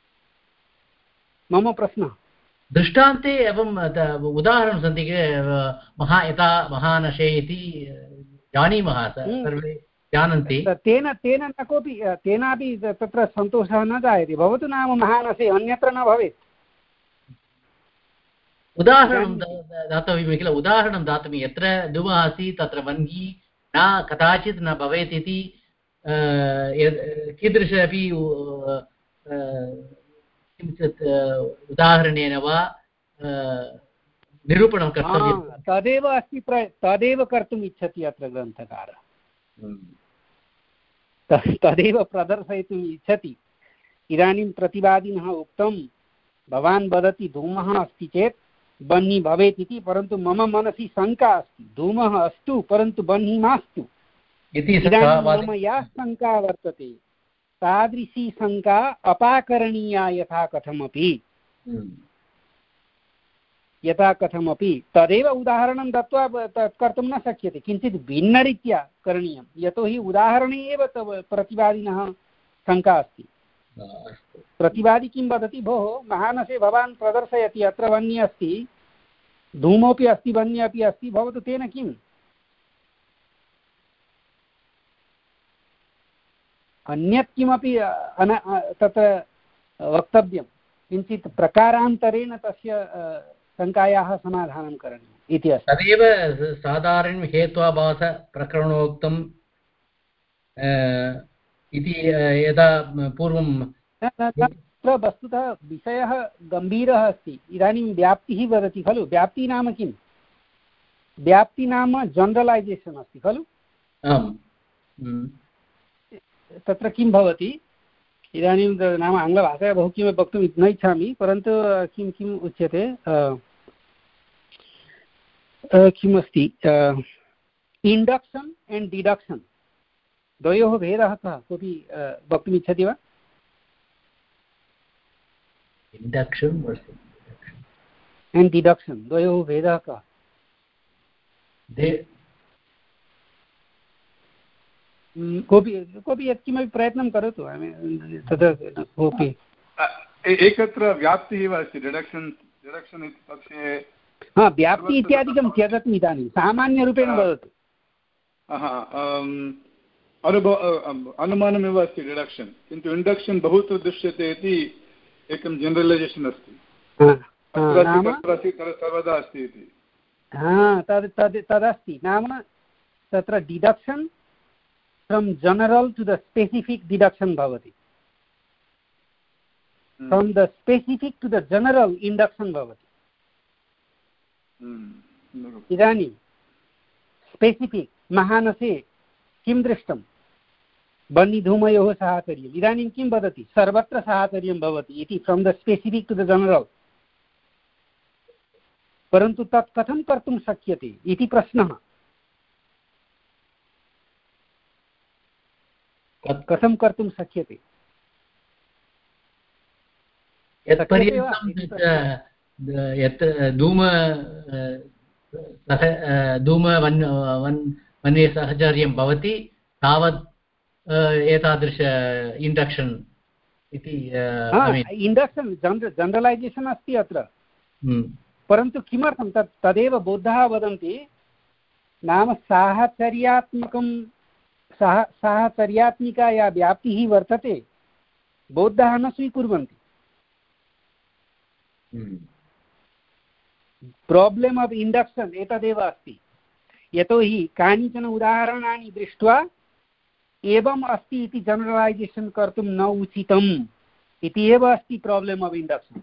मम प्रश्नः। दृष्टान्ते एवं उदाहरणं सन्ति महा यथा महानशे इति जानीमः, सर्वे जानन्ति। तेन तेन न कोऽपि तेनापि तत्र सन्तोषः न जायते। भवतु नाम महानशे, अन्यत्र न भवेत्। उदाहरणं दातव्यं किल, उदाहरणं दातुं यत्र धूमः अस्ति तत्र वह्निः न कदाचित् न भवेत् इति कीदृश अपि किञ्चित् उदाहरणेन वा निरूपणं कर्तव्यं तदेव अस्ति तदेव कर्तुम् इच्छति अत्र ग्रन्थकारः तदेव प्रदर्शयितुम् इच्छति। इदानीं प्रतिवादिनः उक्तं भवान् वदति धूमः अस्ति चेत् बह्निः भवेत् इति, परन्तु मम मनसि शङ्का अस्ति धूमः अस्तु परन्तु बह्निः मास्तु इति। इदानीं मम या शङ्का वर्तते तादृशी शङ्का अपाकरणीया यथा कथमपि यथा कथमपि तदेव उदाहरणं दत्वा तत् कर्तुं न शक्यते, किञ्चित् भिन्नरीत्या करणीयं, यतोहि उदाहरणे एव तव प्रतिवादिनः शङ्का अस्ति। प्रतिवादी किं वदति, भोः महानसे भवान् प्रदर्शयति अत्र वह्निः अस्ति धूमोऽपि अस्ति वह्निः अपि अस्ति, भवतु तेन किम्? अन्यत् किमपि अन तत्र वक्तव्यं, किञ्चित् प्रकारान्तरेण तस्य शङ्कायाः समाधानं करणीयम् इति अस्ति। तदेव साधारणं हेत्वाभासप्रकरणोक्तम् इति यदा पूर्वं तत्र वस्तुतः विषयः गम्भीरः अस्ति। इदानीं व्याप्तिः वदति खलु, व्याप्तिः नाम किं? व्याप्तिः नाम जनरलैजेशन् अस्ति खलु। आम्। तत्र किं भवति इदानीं नाम आङ्ग्लभाषया बहु किमपि वक्तुं न इच्छामि, परन्तु किं किम् उच्यते किमस्ति इण्डक्शन् एण्ड् डिडक्शन् द्वयोः भेदः कः, कोऽपि वक्तुम् इच्छति वा? इण्डक्शन् एण्ड् डिडक्शन् द्वयोः भेदः कः? कोऽपि कोऽपि यत्किमपि प्रयत्नं करोतु, तद् कोऽपि एकत्र व्याप्तिः एव अस्ति डिडक्शन् डिडक्शन् इति पक्षे। हा व्याप्ति इत्यादिकं त्यजतु, इदानीं सामान्यरूपेण वदतु। अनुभव अनुमानमेव अस्ति डिडक्शन्, किन्तु इण्डक्शन् बहुत्र दृश्यते इति एकं जनरलैजेशन् अस्ति, सर्वदा अस्ति इति। हा तद् तद् तदस्ति, नाम तत्र deduction from general to the specific deduction भवति, from the specific to the general induction भवति। इदानीं स्पेसिफिक् महानसे किं दृष्टं, बह्निधूमयोः साहचर्यम्, इदानीं किं वदति सर्वत्र साहचर्यं भवति इति, from the specific to the general. परन्तु तत् कथं कर्तुं शक्यते इति प्रश्नः, कथं कर्तुं शक्यते? यत् धूम धूम वह्नेः सहचर्यं भवति तावत् एतादृश इण्डक्शन् इति इण्डक्शन् जनरलैजेशन् अस्ति अत्र। परन्तु किमर्थं तत् तदेव बौद्धाः वदन्ति, नाम साहचर्यात्मकं सह साहचर्यात्मिका या व्याप्तिः वर्तते बौद्धाः न स्वीकुर्वन्ति। प्राब्लम् आफ् इण्डक्शन् एतदेव अस्ति, यतोहि कानिचन उदाहरणानि दृष्ट्वा एवम् अस्ति इति जनरलैजेशन् कर्तुं न उचितम् इति एव अस्ति प्राब्लम् आफ् इण्डक्शन्।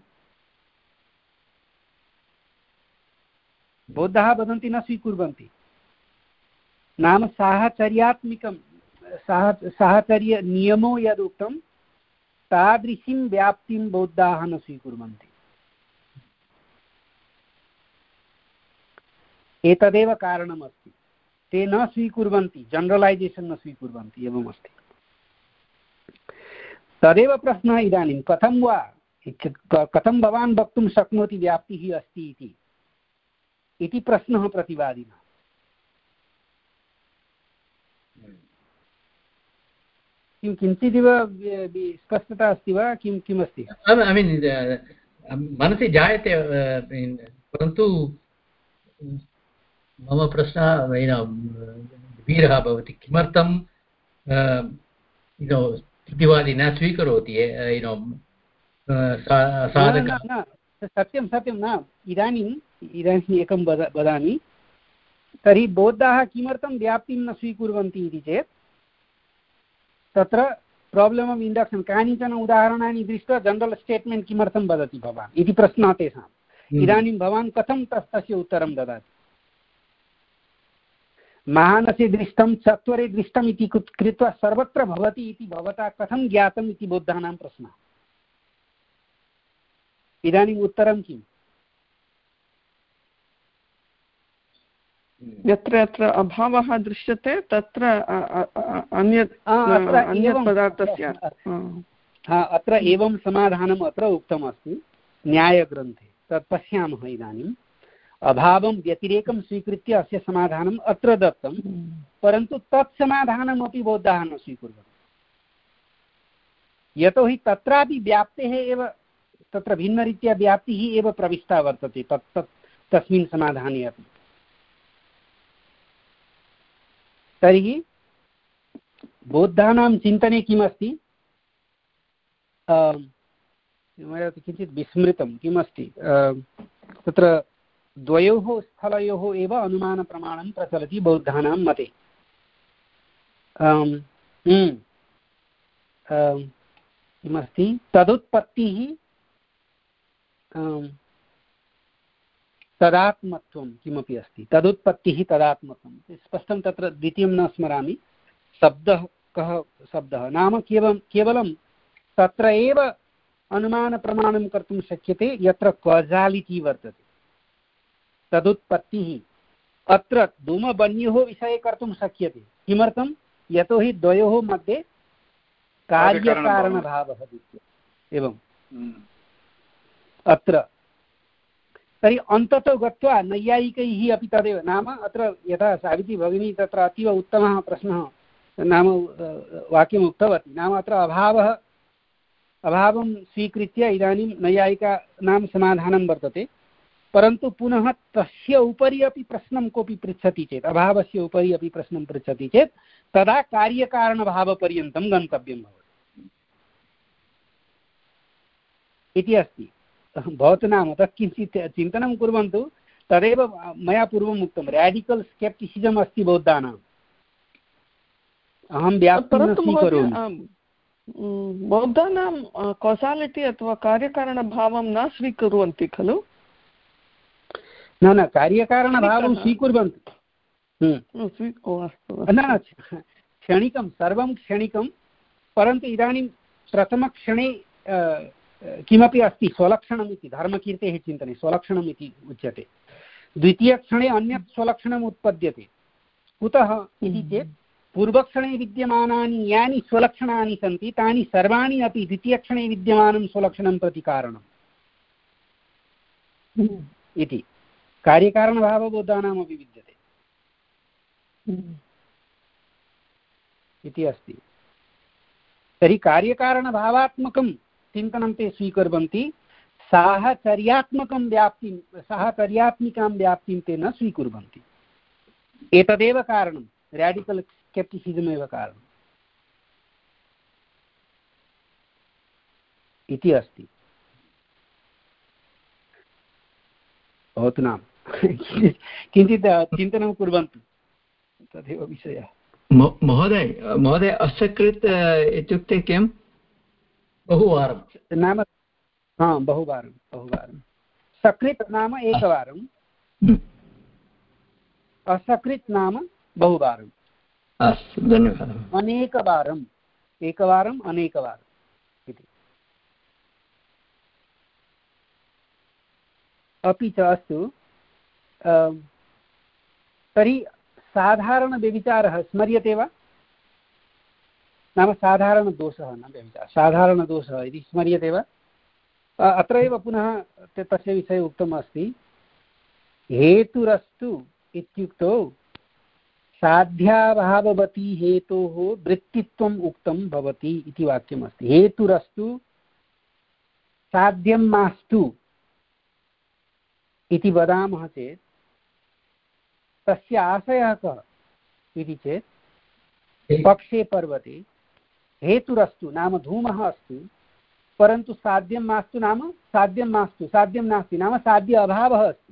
बौद्धाः वदन्ति न स्वीकुर्वन्ति, नाम साहचर्यात्मिकं साह साहचर्य नियमो यदुक्तं तादृशीं व्याप्तिं बौद्धाः न स्वीकुर्वन्ति। एतदेव कारणमस्ति, ते न स्वीकुर्वन्ति, जनरलैजेशन् न स्वीकुर्वन्ति, एवमस्ति। तदेव प्रश्नः इदानीं, कथं वा कथं भवान् वक्तुं शक्नोति व्याप्तिः अस्ति इति इति प्रश्नः प्रतिवादिनः। किं किञ्चिदिव स्पष्टता अस्ति वा, किं किमस्ति? ऐ मीन् मनसि जायते, परन्तु मम प्रश्नः गम्भीरः भवति, किमर्थं प्रतिवादी न स्वीकरोति? सत्यं सत्यं न, इदानीम् इदानीम् एकं वद वदामि तर्हि बौद्धाः किमर्थं व्याप्तिं न स्वीकुर्वन्ति इति चेत् तत्र प्राब्लम् आफ् इण्डक्शन्, कानिचन उदाहरणानि दृष्ट्वा जनरल् स्टेट्मेण्ट् किमर्थं वदति भवान् इति प्रश्नः तेषां। इदानीं भवान् कथं तस्य उत्तरं ददाति? मानसे दृष्टं चत्वरे दृष्टम् इति कृत्वा सर्वत्र भवति इति भवता कथं ज्ञातम् इति बौद्धानां प्रश्नः। इदानीम् उत्तरं किम्? यत्र यत्र अभावः दृश्यते तत्र अन्यत् अन्यत् पदार्थस्य अत्र एवं समाधानम् अत्र उक्तमस्ति न्यायग्रन्थे। तत् पश्यामः इदानीम्। अभावं व्यतिरेकं स्वीकृत्य अस्य समाधानम् अत्र दत्तं, परन्तु तत् समाधानमपि बौद्धाः न स्वीकुर्वन्ति। यतोहि तत्रापि व्याप्तेः एव तत्र भिन्नरीत्या व्याप्तिः एव प्रविष्टा वर्तते तत् तत् तस्मिन् समाधाने अपि। तर्हि बौद्धानां चिन्तने किमस्ति? मया किञ्चित् विस्मृतं किमस्ति तत्र द्वयोः स्थलयोः एव अनुमानप्रमाणं प्रचलति बौद्धानां मते। किमस्ति? तदुत्पत्तिः तदात्मत्वं किमपि अस्ति। तदुत्पत्तिः तदात्मत्वं स्पष्टं तत्र द्वितीयं न स्मरामि। शब्दः कः शब्दः नाम केवलं केवलं तत्र एव अनुमानप्रमाणं कर्तुं शक्यते यत्र कॉजालिटी वर्तते। तदुत्पत्तिः अत्र धूमवन्योः विषये कर्तुं शक्यते। किमर्थं? यतोहि द्वयोः मध्ये कार्यकारणभावः विद्यते। एवं अत्र तर्हि अन्ततो गत्वा नैयायिकैः अपि तदेव नाम अत्र यथा सावित्री भगिनी तत्र अतीव उत्तमः प्रश्नः नाम वाक्यम् उक्तवती। नाम अत्र अभावः अभावं स्वीकृत्य इदानीं नैयायिकानां समाधानं वर्तते, परन्तु पुनः तस्य उपरि अपि प्रश्नं कोऽपि पृच्छति चेत् अभावस्य उपरि अपि प्रश्नं पृच्छति चेत् तदा कार्यकारणभावपर्यन्तं गन्तव्यं भवति इति अस्ति। भवतु नाम तत् किञ्चित् चिन्तनं कुर्वन्तु। तदेव मया पूर्वम् उक्तं रेडिकल् स्केप्टिसिजम् अस्ति बौद्धानाम्। अहं व्याप्तिं न स्वीकरोमि। बौद्धानां कौसालिटी अथवा कार्यकारणभावं न स्वीकुर्वन्ति खलु? न न कार्यकारणभावं स्वीकुर्वन्ति। न क्षणिकं सर्वं क्षणिकं, परन्तु इदानीं प्रथमक्षणे किमपि अस्ति स्वलक्षणम् इति धर्मकीर्तेः चिन्तने स्वलक्षणम् इति उच्यते। द्वितीयक्षणे अन्यत् स्वलक्षणम् उत्पद्यते। कुतः इति चेत् पूर्वक्षणे विद्यमानानि यानि स्वलक्षणानि सन्ति तानि सर्वाणि अपि द्वितीयक्षणे विद्यमानं स्वलक्षणं प्रति कारणम् इति कार्यकारणभावबोधानामपि विद्यते इति अस्ति। तर्हि कार्यकारणभावात्मकं चिन्तनं ते स्वीकुर्वन्ति, साहचर्यात्मकं व्याप्तिं साहचर्यात्मिकां व्याप्तिं ते न स्वीकुर्वन्ति। एतदेव कारणं रेडिकल् स्केप्टिसिजम् एव कारणम् इति अस्ति। भवतु नाम किञ्चित् चिन्तनं कुर्वन्तु तदेव विषयः। महोदय महोदय असकृत् इत्युक्ते किं? बहुवारं नाम हा बहुवारं बहुवारं सकृत् नाम एकवारं, असकृत् नाम बहुवारम्। अस्तु धन्यवादः। अनेकवारम् एकवारम् अनेकवारम् इति। अपि च अस्तु तर्हि साधारणव्यभिचारः स्मर्यते वा? नाम साधारणदोषः न व्यभिचारः, साधारणदोषः इति स्मर्यते वा? अत्रैव पुनः तस्य विषये उक्तम् अस्ति। हेतुरस्तु इत्युक्तौ साध्याभाववती हेतोः वृत्तित्वम् उक्तं भवति इति वाक्यमस्ति। हेतुरस्तु साध्यं मास्तु इति वदामः चेत् तस्य आशयः कः इति चेत् पक्षे पर्वते हेतुरस्तु नाम धूमः अस्तु, परन्तु साध्यं मास्तु नाम साध्यं मास्तु साध्यं नास्ति नाम साध्य अभावः अस्ति,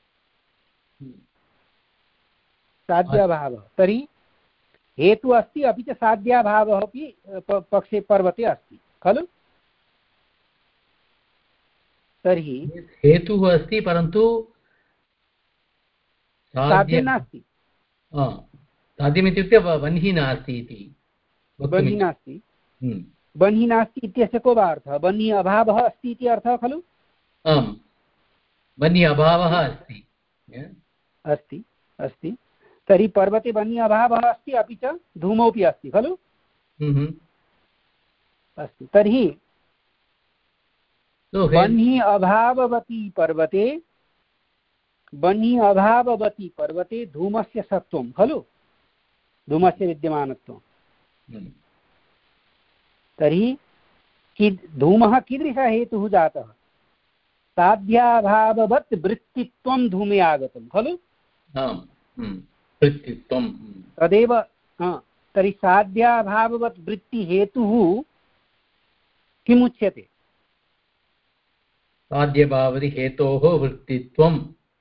साध्य अभावः। तर्हि हेतु अस्ति अपि च साध्याभावः अपि पक्षे पर्वते अस्ति खलु? तर्हि हेतुः अस्ति परन्तु साध्यं नास्ति। साध्यम् इत्युक्ते वह्निः नास्ति इति। वह्निः नास्ति वह्निः नास्ति इत्यस्य को वा अर्थः? वह्निः अभावः अस्ति इति अर्थः खलु? आम्, वह्निः अभावः अस्ति अस्ति अस्ति तर्हि पर्वते वह्निः अभावः अस्ति, अपि च धूमोऽपि अस्ति खलु? अस्तु, तर्हि वह्निः अभाववती पर्वते वह्निः अभाववती पर्वते धूमस्य सत्त्वं खलु, धूमस्य विद्यमानत्वं। तर्हि कि धूमः कीदृशः हेतुः जातः? साध्याभाववत् वृत्तित्वं धूमे आगतं खलु? तदेव तर्हि साध्याभाववत् वृत्तिहेतुः किमुच्यते? साध्यभावति हेतोः वृत्तित्वं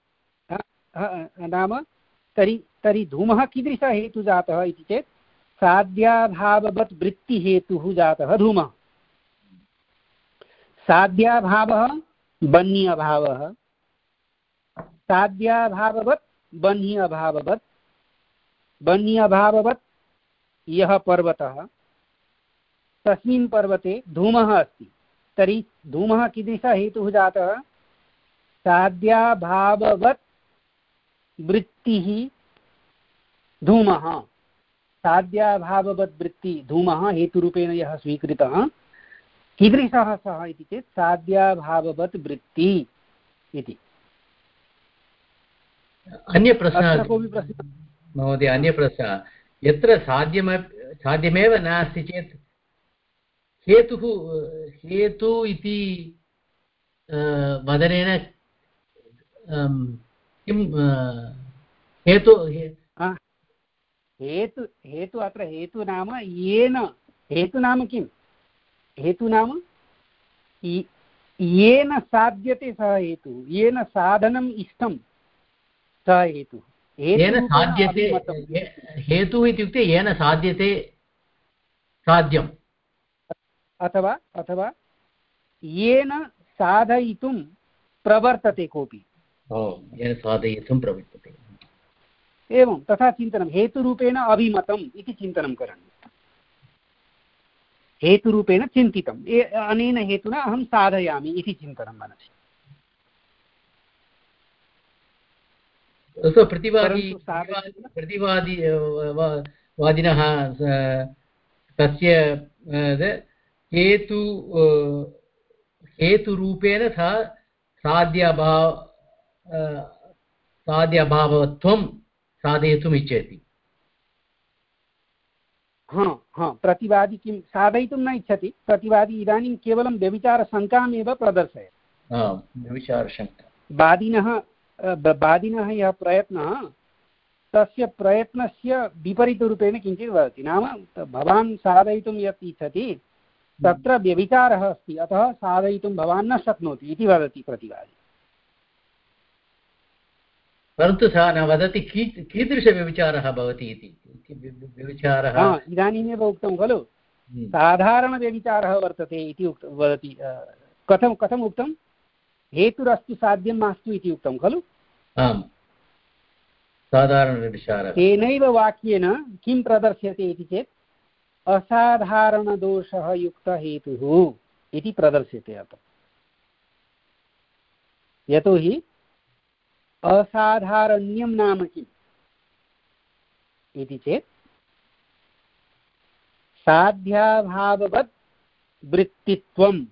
नाम तर्हि तर्हि धूमः कीदृशः हेतुः जातः इति चेत् साध्याभाववत् वृत्तिहेतुः जातः धूमः। साध्याभावः वह्नि अभावः, साध्याभाववत् वह्नि अभाववत्, वह्नि अभाववत् यः पर्वतः तस्मिन् पर्वते धूमः अस्ति। तर्हि धूमः कीदृशः हेतुः जातः? साध्याभाववत् वृत्तिः धूमः, साध्याभाववत् वृत्ति धूमः हेतुरूपेण यः स्वीकृतः कीदृशः सः इति चेत् साध्याभाववत् वृत्ति इति। अन्य प्रश्नः महोदय, अन्य प्रश्नः, यत्र साध्यम साध्यमेव नास्ति चेत् हेतुः हेतु इति वदनेन किं हेतु हेतु हेतु अत्र हेतु नाम येन, हेतु नाम किं? हेतु नाम येन साध्यते सः हेतुः, येन साधनम् इष्टं सः हेतुः। येन साध्यते, हेतुः इत्युक्ते येन साध्यते साध्यम्, अथवा अथवा येन साधयितुं प्रवर्तते कोऽपि, येन साधयितुं प्रवर्तते, एवं तथा चिन्तनं हेतुरूपेण अभिमतम् इति चिन्तनं करणीयम्। हेतुरूपेण चिन्तितम्, अनेन हेतुना अहं साधयामि इति चिन्तनं मनसि। प्रतिवादी प्रतिवादी वादिनः तस्य हेतु हेतुरूपेण सा साध्यभाव साध्यभावत्वं साधयितुम् इच्छति। हा हा प्रतिवादी किं साधयितुं न इच्छति, प्रतिवादी इदानीं केवलं व्यभिचारशङ्कामेव प्रदर्शयति। व्यभिचारशङ्का वादिनः वादिनः यः प्रयत्नः तस्य प्रयत्नस्य विपरीतरूपेण किञ्चित् वदति, नाम भवान् साधयितुं यत् इच्छति तत्र व्यभिचारः अस्ति, अतः साधयितुं भवान् न शक्नोति इति वदति प्रतिवादी। परन्तु सः न वदति की कीदृशव्यभिचारः भवति इति। व्यभिचारः इदानीमेव उक्तं खलु, साधारणव्यभिचारः वर्तते इति उक्त वदति। कथं कथम् उक्तं? हेतुरस्तु साध्यं मास्तु इति उक्तं खलु। आम्, साधारणव्यभिचारः। तेनैव वाक्येन किं प्रदर्श्यते इति चेत् असाधारणदोषः युक्तहेतुः इति प्रदर्श्यते अत्र। यतोहि असाधारण्यं नाम किम् इति चेत् साध्याभाववत् वृत्तित्वम्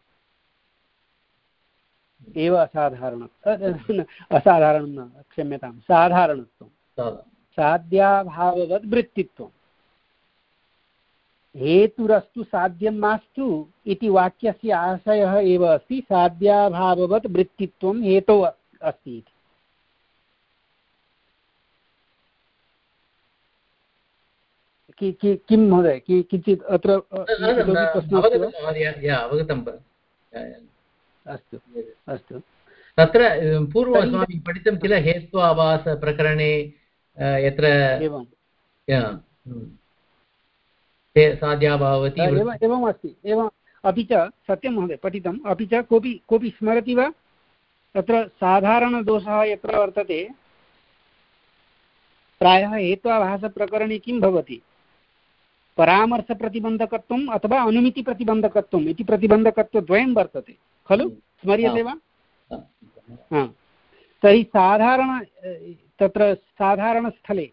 एव असाधारण असाधारणं न क्षम्यतां साधारणत्वं, साध्याभाववत् वृत्तित्वं। हेतुरस्तु साध्यं मास्तु इति वाक्यस्य आशयः एव अस्ति साध्याभाववत् वृत्तित्वं हेतोः अस्ति इति। किं महोदय किञ्चित् अत्र अवगतं? अस्तु अस्तु। तत्र पूर्वम् अस्माभिः पठितं किल हेत्वाभासप्रकरणे यत्र साध्या भवति एवम् अस्ति, एवम् अपि च सत्यं महोदय पठितम् अपि च कोऽपि कोऽपि स्मरति वा तत्र साधारणदोषः यत्र वर्तते प्रायः हेत्वाभासप्रकरणे किं भवति परामर्शप्रतिबन्धकत्वम् अथवा अनुमितिप्रतिबन्धकत्वम् इति प्रतिबन्धकत्वद्वयं वर्तते खलु स्मर्यते वा हा तर्हि साधारण तत्र साधारणस्थले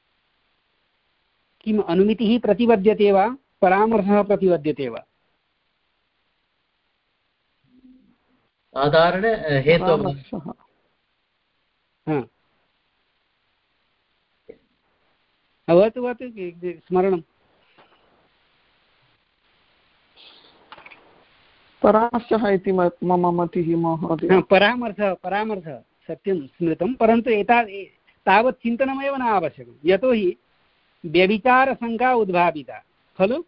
किम् अनुमितिः प्रतिपद्यते वा परामर्शः प्रतिपद्यते वा साधारण हेतु भवतु भवतु स्मरणं परामर्शः इति मम मतिः महोदय परामर्शः परामर्शः सत्यं स्मृतं परन्तु एता तावत् चिन्तनमेव न आवश्यकं यतोहि व्यभिचारशङ्का उद्भाविता खलु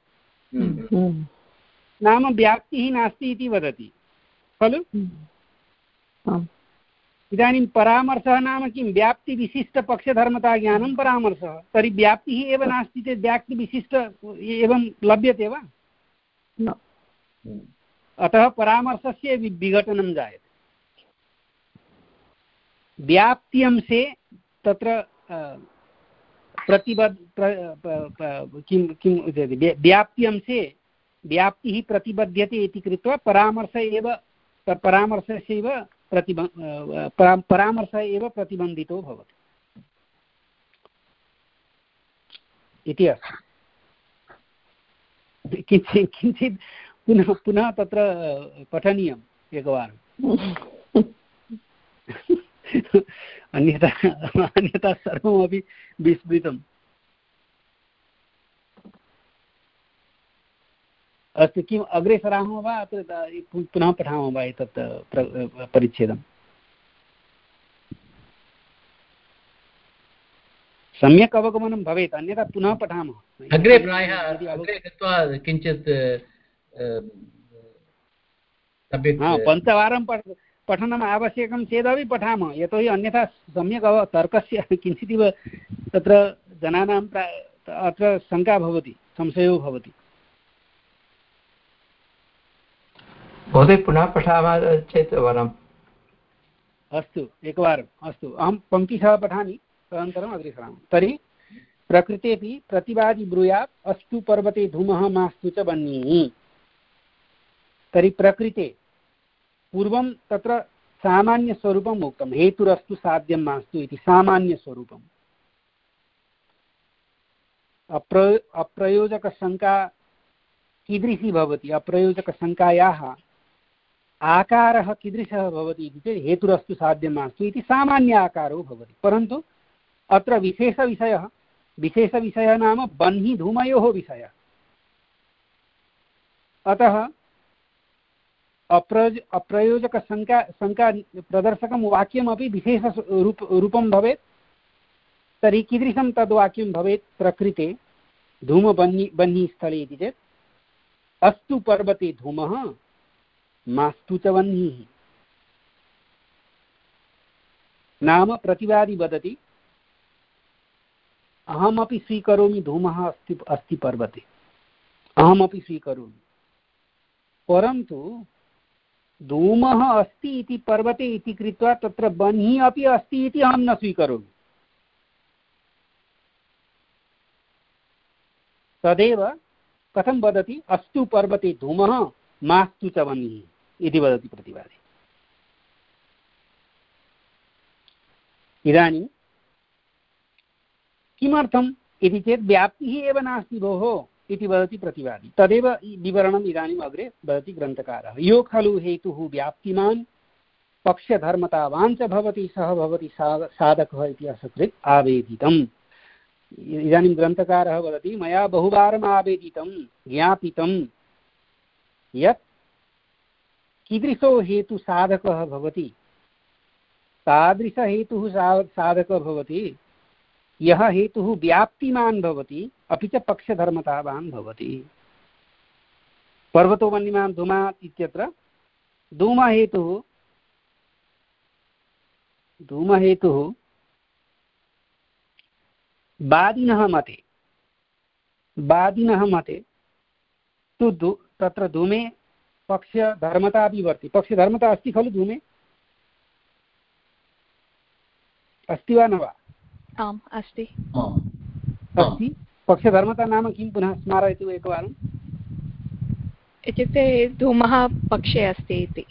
नाम व्याप्तिः नास्ति इति वदति खलु इदानीं परामर्शः नाम किं व्याप्तिविशिष्टपक्षधर्मताज्ञानं परामर्शः तर्हि व्याप्तिः एव नास्ति चेत् व्याप्तिविशिष्ट एवं लभ्यते वा न अतः परामर्शस्य विघटनं जायते व्याप्त्यंशे तत्र प्रतिबद्ध किं किं व्याप्त्यंशे व्याप्तिः प्रतिबध्यते इति कृत्वा परामर्श एव परामर्शस्यैव प्रतिब परामर्शः एव प्रतिबन्धितो भवति इति अस्ति किञ्चित् किञ्चित् पुनः पुनः तत्र पठनीयम् एकवारम् अन्यथा अन्यथा सर्वमपि विस्मृतम् अस्तु किम् अग्रे सरामः वा अत्र पुनः पठामः वा एतत् परिच्छेदं सम्यक् अवगमनं भवेत् अन्यथा पुनः पठामः अग्रे प्रायः अग्रे गत्वा किञ्चित् पञ्चवारं पठनम् आवश्यकं चेदपि पठामः यतोहि अन्यथा सम्यक् अव तर्कस्य किञ्चिदिव तत्र जनानां अत्र शङ्का भवति संशयो भवति महोदय पुनः पठामः चेत् वरम् अस्तु एकवारम् अस्तु अहं पङ्क्तिशः पठामि तदनन्तरम् अग्रे सरामः तर्हि प्रकृतेऽपि प्रतिवादी ब्रूयात् अस्तु पर्वते धूमः मास्तु च वह्निः तर्हि प्रकृते पूर्वं तत्र सामान्यस्वरूपम् उक्तं हेतुरस्तु साध्यं मास्तु इति सामान्यस्वरूपम् अप्र अप्रयोजकशङ्का कीदृशी भवति अप्रयोजकशङ्कायाः आकारः कीदृशः भवति इति चेत् हेतुरस्तु साध्यं मास्तु इति सामान्य आकारो भवति परन्तु अत्र विशेषविषयः विशेषविषयः नाम बह्नि धूमयोः विषयः अतः अप्रयोज अप्रयोजकशङ्का शङ्का प्रदर्शकं वाक्यमपि विशेषरूप रूपं भवेत् तर्हि कीदृशं तद्वाक्यं भवेत् प्रकृते धूमबह्नि बह्निस्थले इति चेत् अस्तु पर्वते धूमः मास्तु च वह्निः नाम प्रतिवादी वदति अहमपि स्वीकरोमि धूमः अस्ति अस्ति पर्वते अहमपि स्वीकरोमि परन्तु धूमः अस्ति इति पर्वते इति कृत्वा तत्र बह्निः अपि अस्ति इति अहं न स्वीकरोमि तदेव कथं वदति अस्तु पर्वते धूमः मास्तु च वह्निः इति वदति प्रतिवादी इदानीं किमर्थम् इति चेत् व्याप्तिः एव नास्ति भोः इति वदति प्रतिवादी तदेव विवरणम् इदानीम् अग्रे वदति ग्रन्थकारः यो खलु हेतुः व्याप्तिमान् पक्षधर्मतावान् च भवति सः भवति साधकः इति असकृत् आवेदितम् इदानीं ग्रन्थकारः वदति मया बहुवारम् आवेदितं ज्ञापितं यत् कीदृशो हेतु साधकः भवति तादृशहेतुः साधकः भवति यः हेतुः व्याप्तिमान् भवति अपि च पक्षधर्मतावान् भवति पर्वतो वह्निमान् धूमात् इत्यत्र धूमहेतुः धूमहेतुः वादिनः मते वादिनः मते तु तत्र धूमे पक्षधर्मता अपि वर्ति पक्षधर्मता अस्ति खलु धूमे अस्ति वा न वा आम् अस्ति अस्ति पक्षधर्मता नाम किं पुनः स्मारयतु एकवारम् इत्युक्ते धूमः पक्षे अस्ति इति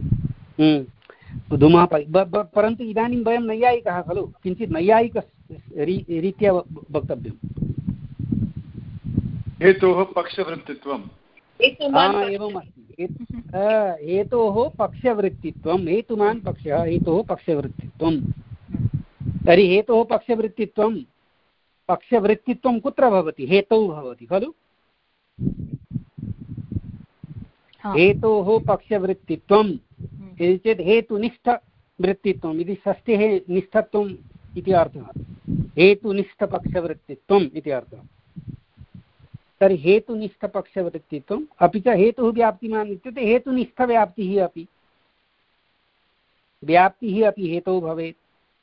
धूमः परन्तु इदानीं वयं नैयायिकः खलु किञ्चित् नैयायिक रीत्या वक्तव्यम् हेतोः पक्षवृत्तित्वम् एवम् अस्ति हेतोः पक्षवृत्तित्वं हेतुमान् पक्षः हेतोः पक्षवृत्तित्वं तर्हि हेतोः पक्षवृत्तित्वं पक्षवृत्तित्वं कुत्र भवति हेतौ भवति खलु हेतोः पक्षवृत्तित्वम् इति चेत् हेतुनिष्ठवृत्तित्वम् इति षष्ठेः निष्ठत्वम् इति अर्थः हेतुनिष्ठपक्षवृत्तित्वम् इति अर्थः तर्हि हेतुनिष्ठपक्षवृत्तित्वम् अपि च हेतुः व्याप्तिमान् इत्युक्ते हेतुनिष्ठव्याप्तिः अपि व्याप्तिः अपि हेतौ भवेत्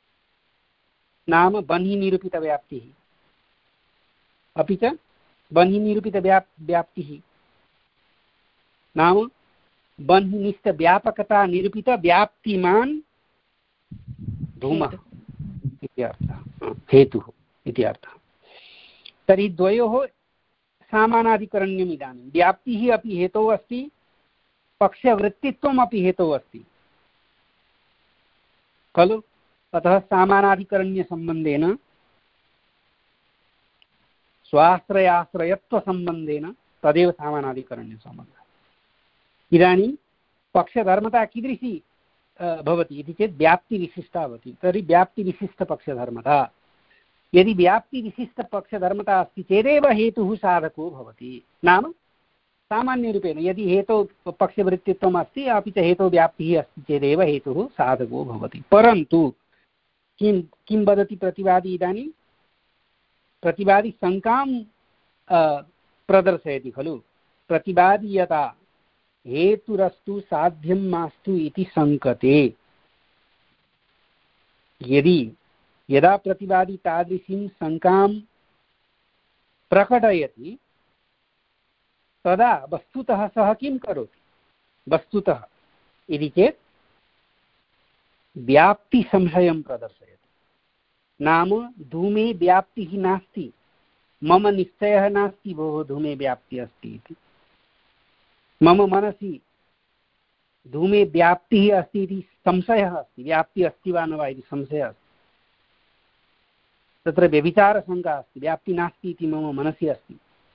नाम बन्हिनिरूपितव्याप्तिः अपि च बन्हिनिरूपितव्याप् व्याप्तिः नाम बन्हिनिष्ठव्यापकता निरूपितव्याप्तिमान् धूमः इति अर्थः हेतुः इति अर्थः तर्हि द्वयोः सामानाधिकरण्यम् इदानीं व्याप्तिः अपि हेतुः अस्ति पक्षवृत्तित्वम् अपि हेतुः अस्ति खलु अतः सामानाधिकरण्यसम्बन्धेन स्वाश्रयाश्रयत्वसम्बन्धेन तदेव सामानाधिकरण्यसम्बन्धः इदानीं पक्षधर्मता कीदृशी भवति इति चेत् व्याप्तिविशिष्टा भवति तर्हि व्याप्तिविशिष्टपक्षधर्मता यदि व्याप्तिविशिष्टपक्षधर्मता अस्ति चेदेव हेतुः साधको भवति नाम सामान्यरूपेण यदि हेतौ पक्षवृत्तित्वम् अस्ति अपि च हेतौ व्याप्तिः अस्ति चेदेव हेतुः साधको भवति परन्तु किं किं वदति प्रतिवादी इदानीं प्रतिवादी शङ्कां प्रदर्शयति खलु प्रतिवादी यथा हेतुरस्तु साध्यं मास्तु इति शङ्कते यदि यदा प्रतिवादी तादृशीं शङ्कां प्रकटयति तदा वस्तुतः सः किं करोति वस्तुतः इति चेत् व्याप्तिसंशयं प्रदर्शयति नाम धूमे व्याप्तिः नास्ति मम निश्चयः नास्ति भोः धूमे व्याप्तिः अस्ति इति मम मनसि धूमे व्याप्तिः अस्ति इति संशयः अस्ति व्याप्तिः अस्ति वा न वा इति संशयः अस्ति तत्र व्यभिचारशङ्का अस्ति व्याप्तिः नास्ति इति मम मनसि अस्ति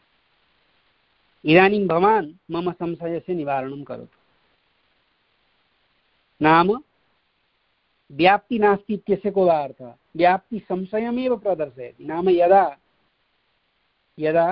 इदानीं भवान् मम संशयस्य निवारणं करोतु नाम व्याप्तिः नास्ति इत्यस्य को वा अर्थः व्याप्तिसंशयमेव प्रदर्शयति नाम यदा यदा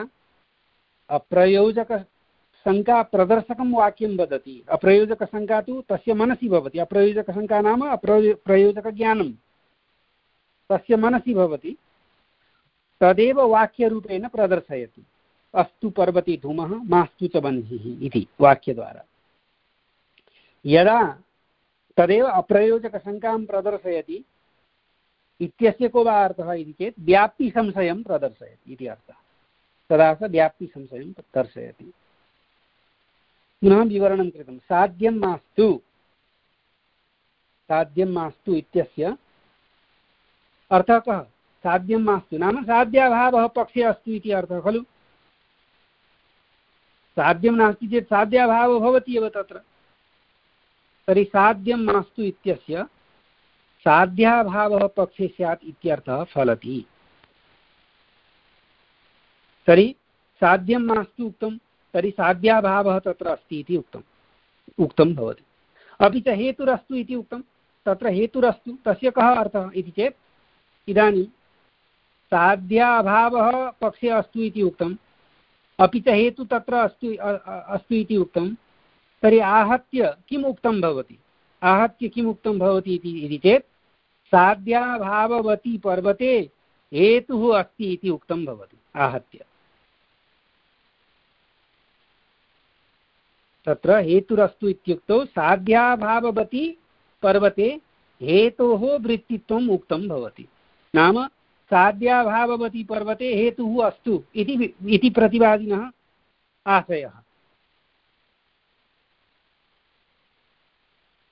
अप्रयोजकशङ्का प्रदर्शकं वाक्यं वदति अप्रयोजकशङ्का तु तस्य मनसि भवति अप्रयोजकशङ्का नाम अप्रयो प्रयोजकज्ञानं तस्य मनसि भवति तदेव वाक्यरूपेण प्रदर्शयति अस्तु पर्वते धूमः मास्तु च बन्हिः इति वाक्यद्वारा यदा तदेव अप्रयोजकशङ्कां प्रदर्शयति इत्यस्य को वा अर्थः इति चेत् व्याप्तिसंशयं प्रदर्शयति इति अर्थः तदा स व्याप्तिसंशयं दर्शयति पुनः विवरणं कृतं साध्यं मास्तु साध्यं मास्तु इत्यस्य अर्थः कः साध्यं मास्तु नाम साध्याभावः पक्षे अस्तु इति अर्थः खलु साध्यं नास्ति चेत् साध्याभावो भवति एव तत्र तर्हि साध्यं मास्तु इत्यस्य साध्याभावः पक्षे स्यात् इत्यर्थः फलति तर्हि साध्यं मास्तु उक्तं तर्हि साध्याभावः तत्र अस्ति इति उक्तम् उक्तं भवति अपि च हेतुरस्तु इति उक्तं तत्र हेतुरस्तु तस्य कः अर्थः इति चेत् इदानीं साध्याभावः पक्षे अस्तु इति उक्तम् अपि च हेतु तत्र अस्तु अस्तु इति उक्तं तर्हि आहत्य किम् उक्तं भवति आहत्य किम् उक्तं भवति इति चेत् साध्याभाववती पर्वते हेतुः अस्ति इति उक्तं भवति आहत्य तत्र हेतुरस्तु इत्युक्तौ साध्याभाववती पर्वते हेतोः वृत्तित्वम् उक्तं भवति नाम साध्याभाववती पर्वते हेतुः अस्तु इति इति प्रतिवादिनः आशयः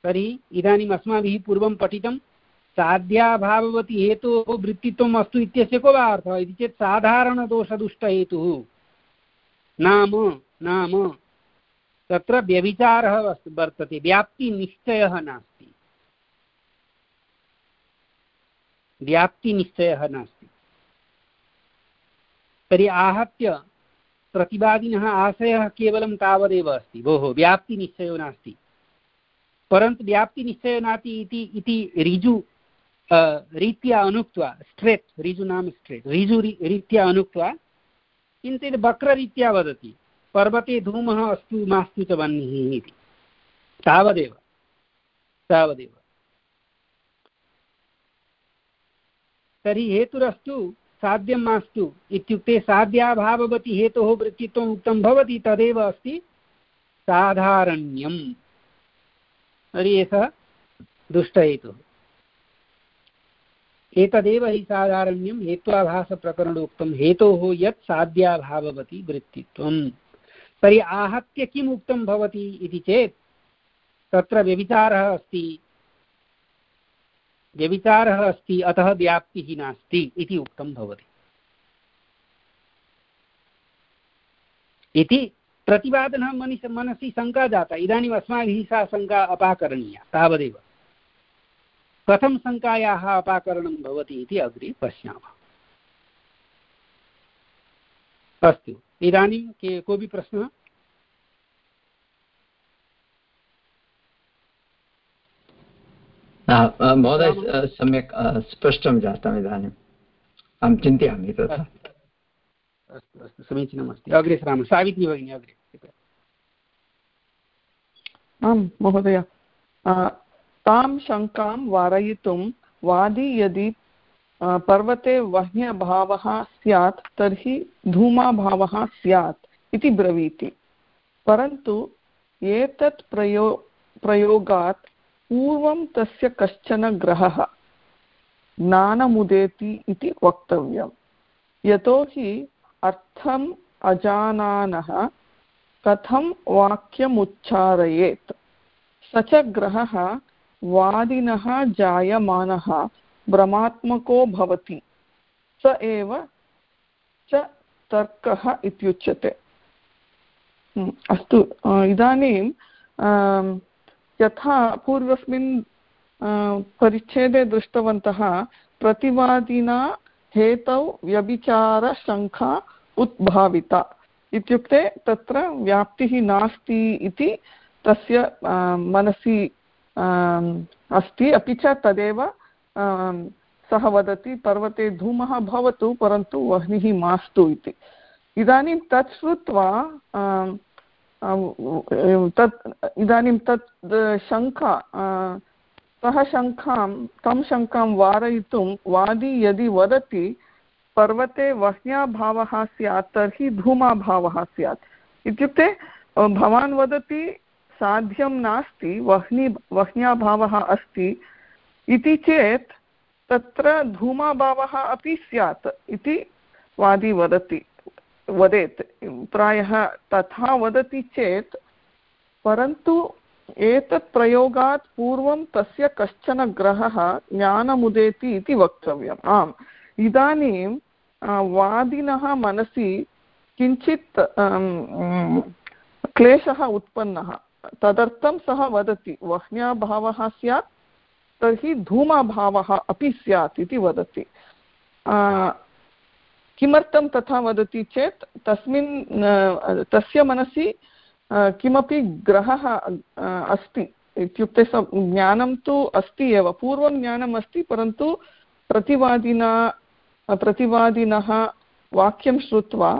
तर्हि इदानीम् अस्माभिः पूर्वं पठितं साध्याभाववति हेतोः वृत्तित्वम् अस्तु इत्यस्य को वा अर्थः इति चेत् साधारणदोषदुष्टहेतुः नाम नाम तत्र व्यभिचारः वर्तते, व्याप्तिनिश्चयः नास्ति, व्याप्तिनिश्चयः नास्ति। तर्हि आहत्य प्रतिवादिनः आशयः केवलं तावदेव अस्ति, भोः व्याप्तिनिश्चयो नास्ति, परन्तु व्याप्तिनिश्चयो नास्ति इति इति ऋजु रीत्या अनुक्त्वा, स्ट्रेट् ऋजु नाम स्ट्रेट् ऋजु रीत्या अनुक्त्वा किञ्चित् वक्ररीत्या वदति पर्वते धूमः अस्तु मास्तु च वह्निः इति, तावदेव तावदेव। तर्हि हेतुरस्तु साध्यं मास्तु इत्युक्ते साध्याभाववति हेतोः वृत्तित्वम् उक्तं भवति, तदेव अस्ति साधारण्यम्। तर्हि एषः दुष्टहेतुः, एतदेव हि साधारण्यं हेत्वाभासप्रकरणोक्तं हेतोः यत् साध्याभाववति वृत्तित्वम्। तर्हि आहत्य किम् उक्तं भवति इति चेत् तत्र व्यभिचारः अस्ति, व्यभिचारः अस्ति अतः व्याप्तिः नास्ति इति उक्तं भवति इति प्रतिपादनः मनसि मनसि शङ्का जाता। इदानीम् अस्माभिः सा शङ्का अपाकरणीया, तावदेव। कथं शङ्कायाः अपाकरणं भवति इति अग्रे पश्यामः। अस्तु, इदानीं के कोऽपि प्रश्नः? महोदय सम्यक् स्पष्टं जातम्, इदानीम् अहं चिन्तयामि तथा। अस्तु अस्तु, समीचीनमस्ति। अग्रे सरामः। सावित्री भगिनी अग्रे। आम् महोदय, तां शङ्कां वारयितुं वादी यदि पर्वते वह्न्यभावः स्यात् तर्हि धूमाभावः स्यात् इति ब्रवीति, परन्तु एतत् प्रयो प्रयोगात् पूर्वं तस्य कश्चन ग्रहः ज्ञानमुदेति इति वक्तव्यं, यतोहि अर्थम् अजानानः कथं वाक्यमुच्चारयेत्। स च ग्रहः वादिनः जायमानः भ्रमात्मको भवति, स एव च तर्कः इत्युच्यते। अस्तु, इदानीं यथा पूर्वस्मिन् परिच्छेदे दृष्टवन्तः, प्रतिवादिना हेतौ व्यभिचारशङ्का उद्भाविता इत्युक्ते तत्र व्याप्तिः नास्ति इति तस्य मनसि अस्ति, अपि च तदेव सः वदति पर्वते धूमः भवतु परन्तु वह्निः मास्तु इति। इदानीं तत् श्रुत्वा तत् इदानीं तत् शङ्का सः शङ्कां तं शङ्कां वारयितुं वादी यदि वदति पर्वते वह्न्याभावः स्यात् तर्हि धूमाभावः स्यात् इत्युक्ते भवान् वदति साध्यं नास्ति, वह्नि वह्न्याभावः अस्ति इति चेत् तत्र धूमाभावः अपि स्यात् इति वादी वदति वदेत्। प्रायः तथा वदति चेत्, परन्तु एतत् प्रयोगात् पूर्वं तस्य कश्चन ग्रहः ज्ञानमुदेति इति वक्तव्यम्। आम्, इदानीं वादिनः मनसि किञ्चित् क्लेशः उत्पन्नः, तदर्थं सः वदति वह्न्याभावः स्यात् तर्हि धूमाभावः अपि स्यात् इति वदति। किमर्थं तथा वदति चेत् तस्मिन् तस्य मनसि किमपि ग्रहः अस्ति, इत्युक्ते स ज्ञानं तु अस्ति एव, पूर्वं ज्ञानम् अस्ति, परन्तु प्रतिवादिना प्रतिवादिनः वाक्यं श्रुत्वा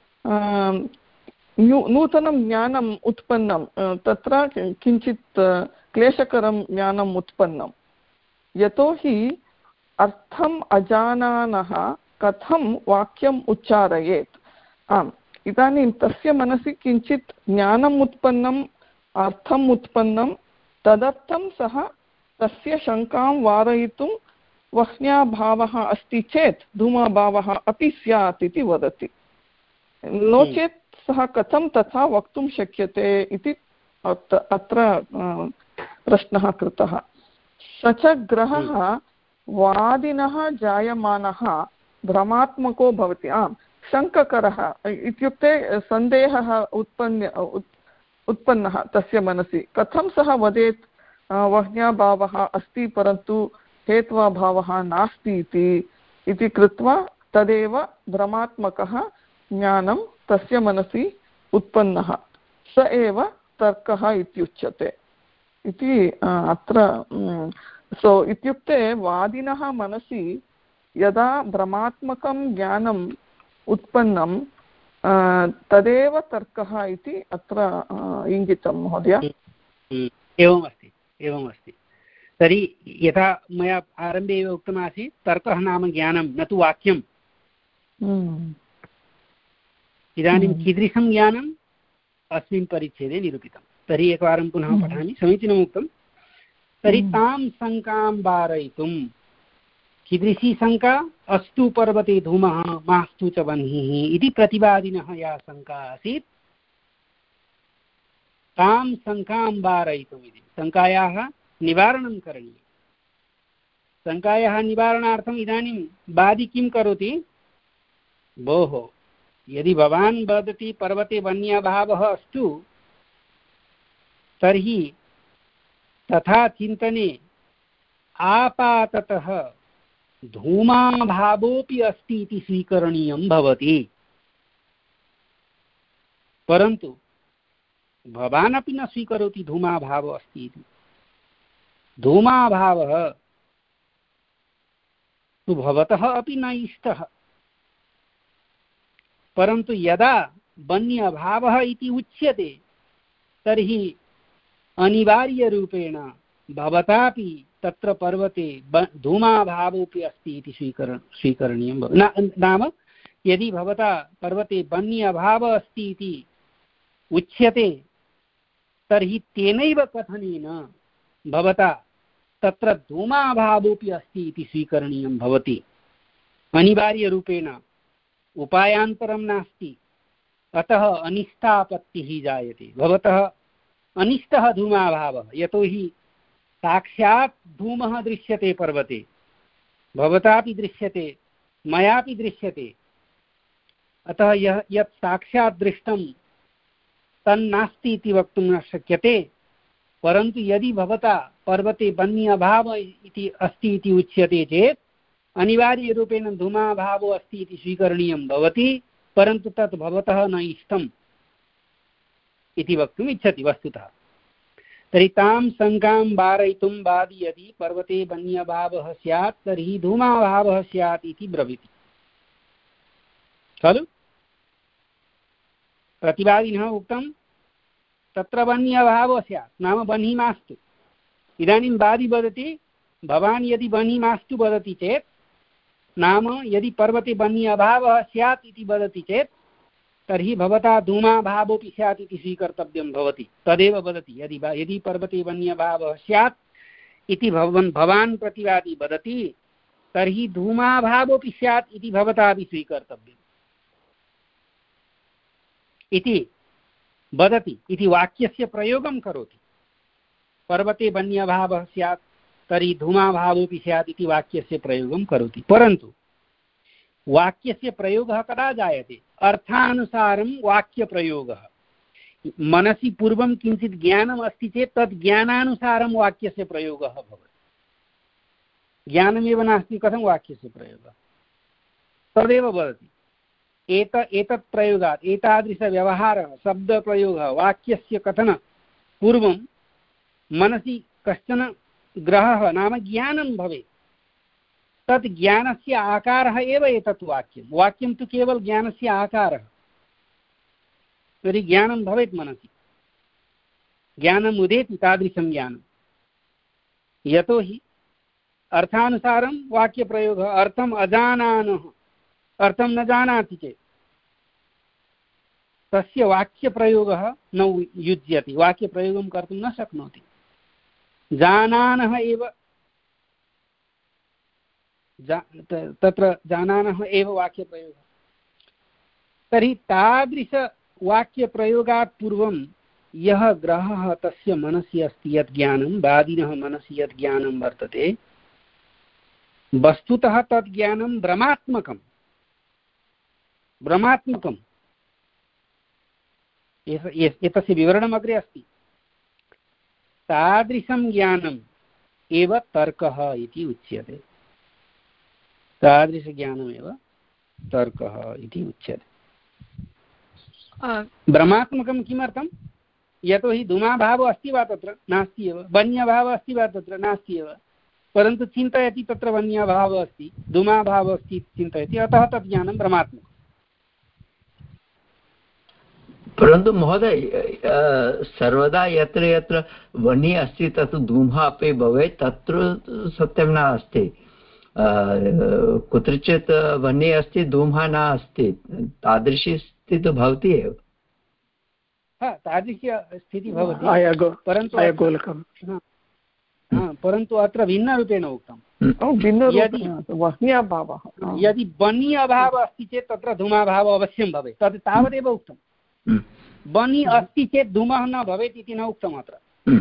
नूतनं ज्ञानम् उत्पन्नं, तत्र किञ्चित् क्लेशकरं ज्ञानम् उत्पन्नं, यतोहि अर्थम् अजानानः कथं वाक्यम् उच्चारयेत्। आम्, इदानीं तस्य मनसि किञ्चित् ज्ञानम् उत्पन्नम्, अर्थम् उत्पन्नं, तदर्थं सः तस्य शङ्कां वारयितुं वह्न्याभावः अस्ति चेत् धूमाभावः अपि स्यात् इति वदति। नो चेत् सः कथं तथा वक्तुं शक्यते इति अत्र प्रश्नः कृतः। स च ग्रहः वादिनः जायमानः भ्रमात्मको भवति। आम्, शङ्ककरः इत्युक्ते सन्देहः उत्पन्न उत्पन्नः तस्य मनसि। कथं सः वदेत् वह्न्याभावः अस्ति परन्तु हेत्वाभावः नास्ति इति इति कृत्वा तदेव भ्रमात्मकः ज्ञानं तस्य मनसि उत्पन्नः, स एव तर्कः इत्युच्यते इति अत्र। सो इत्युक्ते वादिनः मनसि यदा भ्रमात्मकं ज्ञानम् उत्पन्नं तदेव तर्कः इति अत्र इङ्गितं महोदय। एवमस्ति एवमस्ति तर्हि यथा मया आरम्भे एव उक्तमासीत्, तर्कः नाम ज्ञानं न तु वाक्यम्। इदानीं कीदृशं ज्ञानम् अस्मिन् परिच्छेदे निरूपितं। तर्हि एकवारं पुनः पठामि, समीचीनम् उक्तं। तर्हि तां शङ्कां वारयितुं, कीदृशी शङ्का? अस्तु पर्वते धूमः मास्तु च वह्निः इति प्रतिवादिनः या शङ्का आसीत्, तां शङ्कां वारयितुम् इति शङ्कायाः निवारणं करणीयम्। शङ्कायाः निवारणार्थम् इदानीं वादी किं करोति? भोः, यदि भवान् वदति पर्वते वह्न्यभावः अस्तु, तर्हि तथा चिन्तने आपाततः धूमाभावोऽपि अस्ति इति स्वीकरणीयं भवति। परन्तु भवान् अपि न स्वीकरोति धूमाभावः अस्ति इति। धूमाभावः तु भवतः अपि न इष्टः, परन्तु यदा वह्न्यभावः इति उच्यते तर्हि अनिवार्यरूपेण भवतापि तत्र पर्वते धूमाभावोऽपि अस्ति इति स्वीकर स्वीकरणीयं भवति। नाम यदि भवता पर्वते वह्न्यभावः अस्ति इति उच्यते तर्हि तेनैव कथनेन भवता तत्र धूमाभावोऽपि अस्ति इति स्वीकरणीयं भवति। अनिवार्यरूपेण उपायान्तरं नास्ति। अतः अनिष्टापत्तिः जायते। भवतः अनिष्टः धूमाभावः, यतोहि साक्षात् धूमः दृश्यते पर्वते, भवतापि दृश्यते, मयापि दृश्यते। अतः यः यत् साक्षात् दृष्टं तन्नास्ति इति वक्तुं न शक्यते। परन्तु यदि भवता पर्वते वह्न्यभावः इति अस्ति इति उच्यते चेत् अनिवार्यरूपेण धूमाभावो अस्ति इति स्वीकरणीयं भवति, परन्तु तत् भवतः न इष्टम् इति वक्तुम् इच्छति वस्तुतः। तर्हि तां शङ्कां वारयितुं वादी यदि पर्वते वह्न्यभावः स्यात् तर्हि धूमाभावः स्यात् इति ब्रवीति खलु। प्रतिवादिनः उक्तं तत्र वह्न्यभावः स्यात्, नाम वह्निः मास्तु। इदानीं वादी वदति भवान् यदि वह्निः मास्तु वदति चेत्, नाम यदि पर्वते वह्न्यभावः स्यात् इति वदति चेत् तर्हि भवता धूमाभावोऽपि स्यात् इति स्वीकर्तव्यं भवति। तदेव वदति, यदि यदि पर्वते वह्न्यभावः स्यात् इति भवन् भवान् प्रतिवादी वदति तर्हि धूमाभावोऽपि स्यात् इति भवतापि स्वीकर्तव्यम् इति वदति, इति वाक्यस्य प्रयोगं करोति। पर्वते वह्न्यभावः स्यात् तर्हि धूमाभावोऽपि स्यात् इति वाक्यस्य प्रयोगं करोति। परन्तु वाक्यस्य प्रयोगः कदा जायते? अर्थानुसारं वाक्यप्रयोगः। मनसि पूर्वं किञ्चित् ज्ञानम् अस्ति चेत् तद् ज्ञानानुसारं वाक्यस्य प्रयोगः भवति। ज्ञानमेव नास्ति कथं वाक्यस्य प्रयोगः? तदेव वदति एत एतत् प्रयोगात्, एतादृशव्यवहारः, शब्दप्रयोगः, वाक्यस्य कथनपूर्वं मनसि कश्चन ग्रहः नाम ज्ञानं भवेत्। तत् ज्ञानस्य आकारः एव एतत् वाक्यं। वाक्यं तु केवल ज्ञानस्य आकारः। तर्हि ज्ञानं भवेत् मनसि, ज्ञानम् उदेति तादृशं ज्ञानं। यतोहि अर्थानुसारं वाक्यप्रयोगः। अर्थम् अजानानः, अर्थं न जानाति चेत् तस्य वाक्यप्रयोगः न युज्यते, वाक्यप्रयोगं कर्तुं न शक्नोति। जानानः एव जा, तत्र जानानः एव वाक्यप्रयोगः। तर्हि तादृशवाक्यप्रयोगात् पूर्वं यः ग्रहः तस्य मनसि अस्ति यत् ज्ञानं वादिनः मनसि यत् ज्ञानं वर्तते वस्तुतः तत् ज्ञानं भ्रमात्मकं भ्रमात्मकम् एतस्य विवरणम् अग्रे अस्ति। तादृशं ज्ञानम् एव तर्कः इति उच्यते। तादृशज्ञानमेव तर्कः इति उच्यते। भ्रमात्मकं किमर्थं? यतोहि धूमाभावः अस्ति वा तत्र नास्ति एव, वन्यभावः अस्ति वा तत्र नास्ति एव, परन्तु चिन्तयति तत्र वन्यभावः अस्ति धूमाभावः अस्ति चिन्तयति, अतः तत् ज्ञानं भ्रमात्मकम्। परन्तु महोदय सर्वदा यत्र यत्र वह्निः अस्ति तत्र धूमः अपि भवेत् तत्र सत्यं नास्ति। कुत्रचित् वह्निः अस्ति धूमः न अस्ति, तादृशी स्थितिः भवति एव। तादृशी स्थितिः भवति, परन्तु परन्तु अत्र भिन्नरूपेण उक्तं। यदि वह्नि अभावः अस्ति चेत् तत्र धूमाभावः अवश्यं भवेत्, तद् तावदेव उक्तं। वह्नि अस्ति चेत् धूमः न भवेत् इति न उक्तम् अत्र।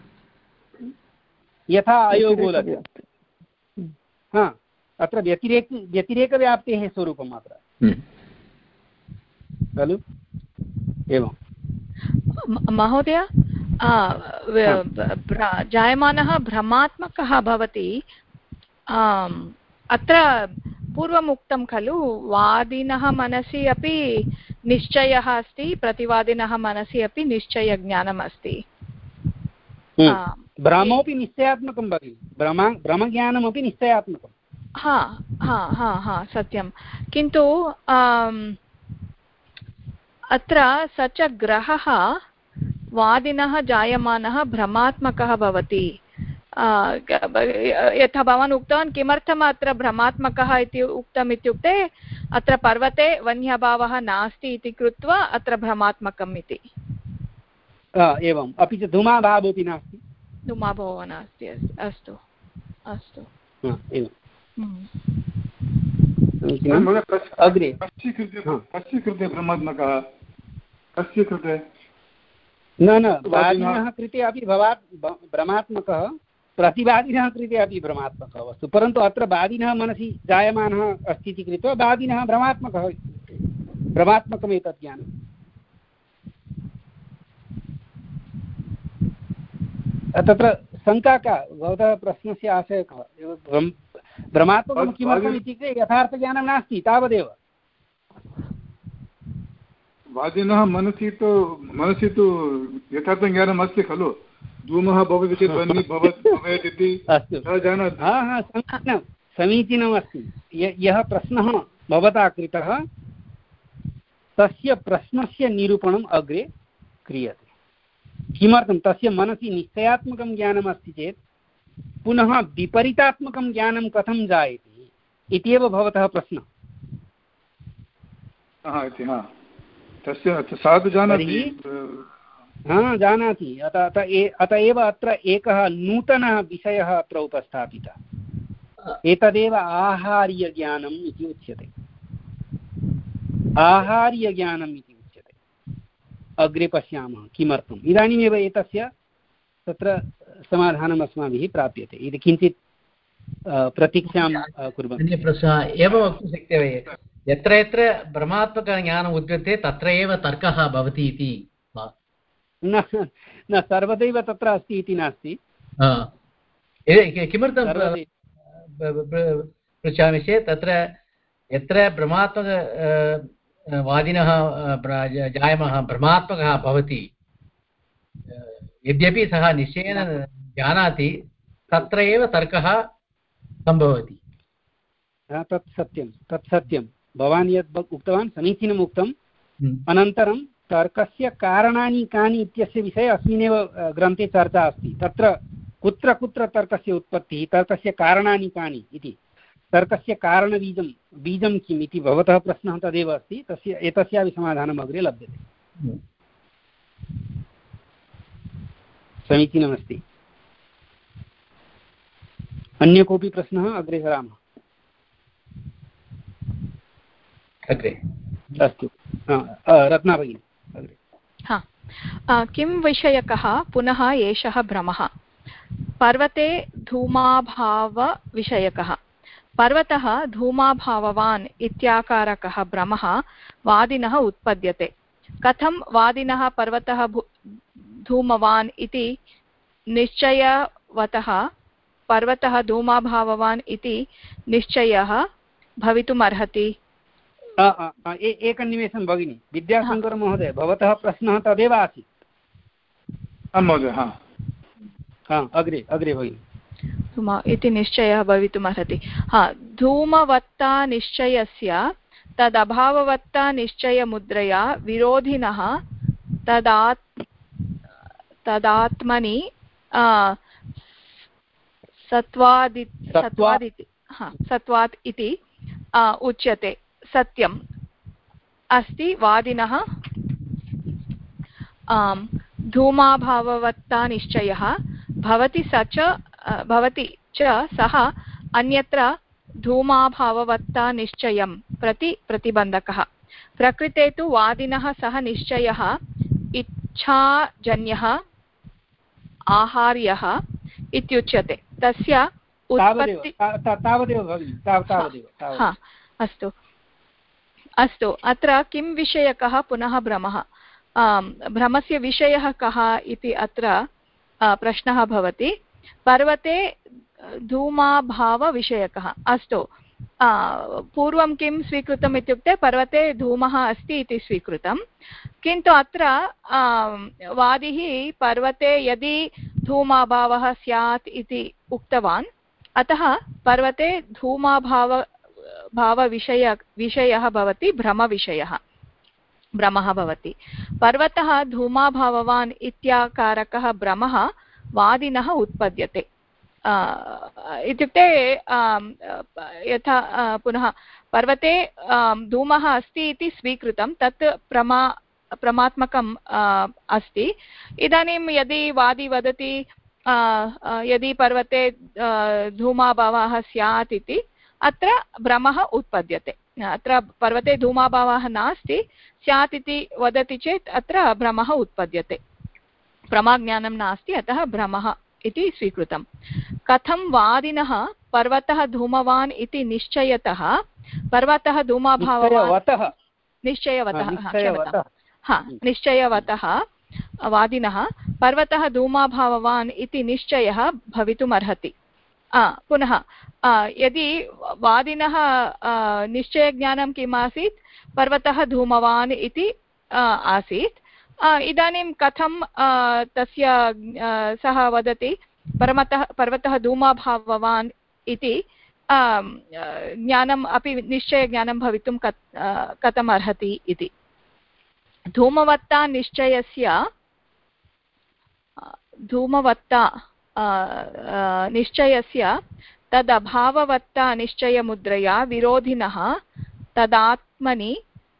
यथा अयोगोलके हा अत्र व्यतिरेक व्यतिरेकव्याप्तेः स्वरूपम् अत्र खलु। एवं महोदय जायमानः भ्रमात्मकः भवति। अत्र पूर्वम् उक्तं खलु वादिनः मनसि अपि निश्चयः अस्ति, प्रतिवादिनः मनसि अपि निश्चयज्ञानम् अस्ति। भ्रमोऽपि निश्चयात्मकं भगिनि, भ्रम भ्रमज्ञानमपि निश्चयात्मकं। हा हा हा हा सत्यं, किन्तु अत्र स च ग्रहः वादिनः जायमानः भ्रमात्मकः भवति। यथा भवान् उक्तवान् किमर्थम् अत्र भ्रमात्मकः इति उक्तम् इत्युक्ते अत्र पर्वते वन्यभावः नास्ति इति कृत्वा अत्र भ्रमात्मकम् इति। एवम्, अपि च धूमाभावोऽपि नास्ति। धूमाभावः नास्ति, अस्तु अस्तु। अग्रे कस्य कृते भ्रमात्मकः, कस्य कृते? न न वादिनः कृते अपि भवात् भ्रमात्मकः, प्रतिवादिनः कृते अपि भ्रमात्मकः वस्तु, परन्तु अत्र वादिनः मनसि जायमानः अस्ति इति कृत्वा वादिनः भ्रमात्मकः भ्रमात्मकम् एतत् ज्ञानम्। तत्र शङ्का का, भवतः प्रश्नस्य आशयः कः? भ्रमात्मकं किमर्थम् इत्युक्ते यथार्थज्ञानं नास्ति तावदेव। वादिनः मनसि तु मनसि तु यथार्थज्ञानम् अस्ति खलु, धूमः भवति चेत् वह्निः भवेत् इति सः जानाति। हा हा समीचीनं समीचीनमस्ति। यः प्रश्नः भवता कृतः तस्य प्रश्नस्य निरूपणम् अग्रे क्रियते। किमर्थं? तस्य मनसि निश्चयात्मकं ज्ञानम् अस्ति चेत् पुनः विपरीतात्मकं ज्ञानं कथं जायते इत्येव भवतः प्रश्नः। तस्य सः तु जानाति। हा जानाति, अतः अत अत एव अत्र एकः नूतनः विषयः अत्र उपस्थापितः। एतदेव आहार्यज्ञानम् इति उच्यते। आहार्यज्ञानम् इति उच्यते। अग्रे पश्यामः किमर्थम्। इदानीमेव एतस्य तत्र समाधानम् अस्माभिः प्राप्यते। इति किञ्चित् प्रतीक्षां कुर्मः। प्रश्नः एवं वक्तुं शक्यते, यत्र यत्र भ्रमात्मकज्ञानम् उद्यते तत्र एव तर्कः भवति इति न न सर्वदैव तत्र अस्ति इति नास्ति। किमर्थं पृच्छामि चेत् तत्र यत्र भ्रमात्मक वादिनः जायमानः भ्रमात्मकः भवति, यद्यपि सः निश्चयेन जानाति तत्र एव तर्कः सम्भवति। तत् सत्यं तत् सत्यं भवान् यत् उक्तवान् समीचीनम् उक्तम्। अनन्तरं तर्कस्य कारणानि कानि इत्यस्य विषये अस्मिन्नेव ग्रन्थे चर्चा अस्ति। तत्र कुत्र कुत्र तर्कस्य उत्पत्तिः, तर्कस्य कारणानि कानि इति, तर्कस्य कारणबीजं बीजं किम् इति भवतः प्रश्नः तदेव अस्ति। तस्य एतस्यापि समाधानम् अग्रे लभ्यते। समीचीनमस्ति। अन्य कोऽपि प्रश्नः? अग्रे सरामः। अग्रे अस्तु, रत्ना भगिनी अग्रे। हा किं विषयकः पुनः एषः भ्रमः पर्वते धूमाभावविषयकः पर्वतः धूमाभाववान् इत्याकारकः भ्रमः वादिनः उत्पद्यते कथं वादिनः पर्वतः धूमवान् इति निश्चयवतः पर्वतः धूमाभाववान् इति निश्चयः भवितुमर्हति। एकनिमेषं भगिनि विद्याशङ्कर महोदय भवतः प्रश्नः तदेव आसीत्। आं महोदय अग्रे अग्रे भगिनि धूम इति निश्चयः भवितुमर्हति। हा धूमवत्ता निश्चयस्य तदभाववत्ता निश्चयमुद्रया विरोधिनः तदात् तदात्मनि सत्वादि सत्वादिति हा सत्वात् इति उच्यते सत्यम् अस्ति वादिनः धूमाभाववत्ता निश्चयः भवति स च भवति च सः अन्यत्र धूमाभाववत्ता निश्चयं प्रति प्रतिबन्धकः प्रकृते तु वादिनः सः निश्चयः इच्छाजन्यः आहार्यः इत्युच्यते तस्य उत्पत्ति तावदेव भगिनि तावदेव हा अस्तु अस्तु अत्र किं विषयकः पुनः भ्रमः भ्रमस्य विषयः कः इति अत्र प्रश्नः भवति पर्वते धूमाभावविषयकः अस्तु पूर्वं किं स्वीकृतम् इत्युक्ते पर्वते धूमः अस्ति इति स्वीकृतं किन्तु अत्र वादिः पर्वते यदि धूमाभावः स्यात् इति उक्तवान् अतः पर्वते धूमाभाव भावविषय विषयः भवति भ्रमविषयः भ्रमः भवति पर्वतः धूमाभाववान् इत्याकारकः भ्रमः वादिनः उत्पद्यते इत्युक्ते यथा पुनः पर्वते धूमः अस्ति इति स्वीकृतं तत् प्रमा प्रमात्मकम् अस्ति इदानीं यदि वादी वदति यदि पर्वते धूमाभावः स्यात् इति अत्र भ्रमः उत्पद्यते अत्र पर्वते धूमाभावः नास्ति स्यात् इति वदति चेत् अत्र भ्रमः उत्पद्यते प्रमाज्ञानं नास्ति अतः भ्रमः इति स्वीकृतं कथं वादिनः पर्वतः धूमवान् इति निश्चयतः पर्वतः धूमाभावः निश्चयवतः हा निश्चयवतः वादिनः पर्वतः धूमाभाववान् इति निश्चयः भवितुमर्हति पुनः यदि वादिनः निश्चयज्ञानं किम् आसीत् पर्वतः धूमवान् इति आसीत् इदानीं कथं तस्य सः वदति पर्वतः पर्वतः धूमाभाववान् इति ज्ञानम् अपि निश्चयज्ञानं भवितुं कथम् अर्हति इति धूमवत्ता निश्चयस्य धूमवत्ता निश्चयस्य तदभाववत्ता निश्चयमुद्रया विरोधिनः तदात्मनि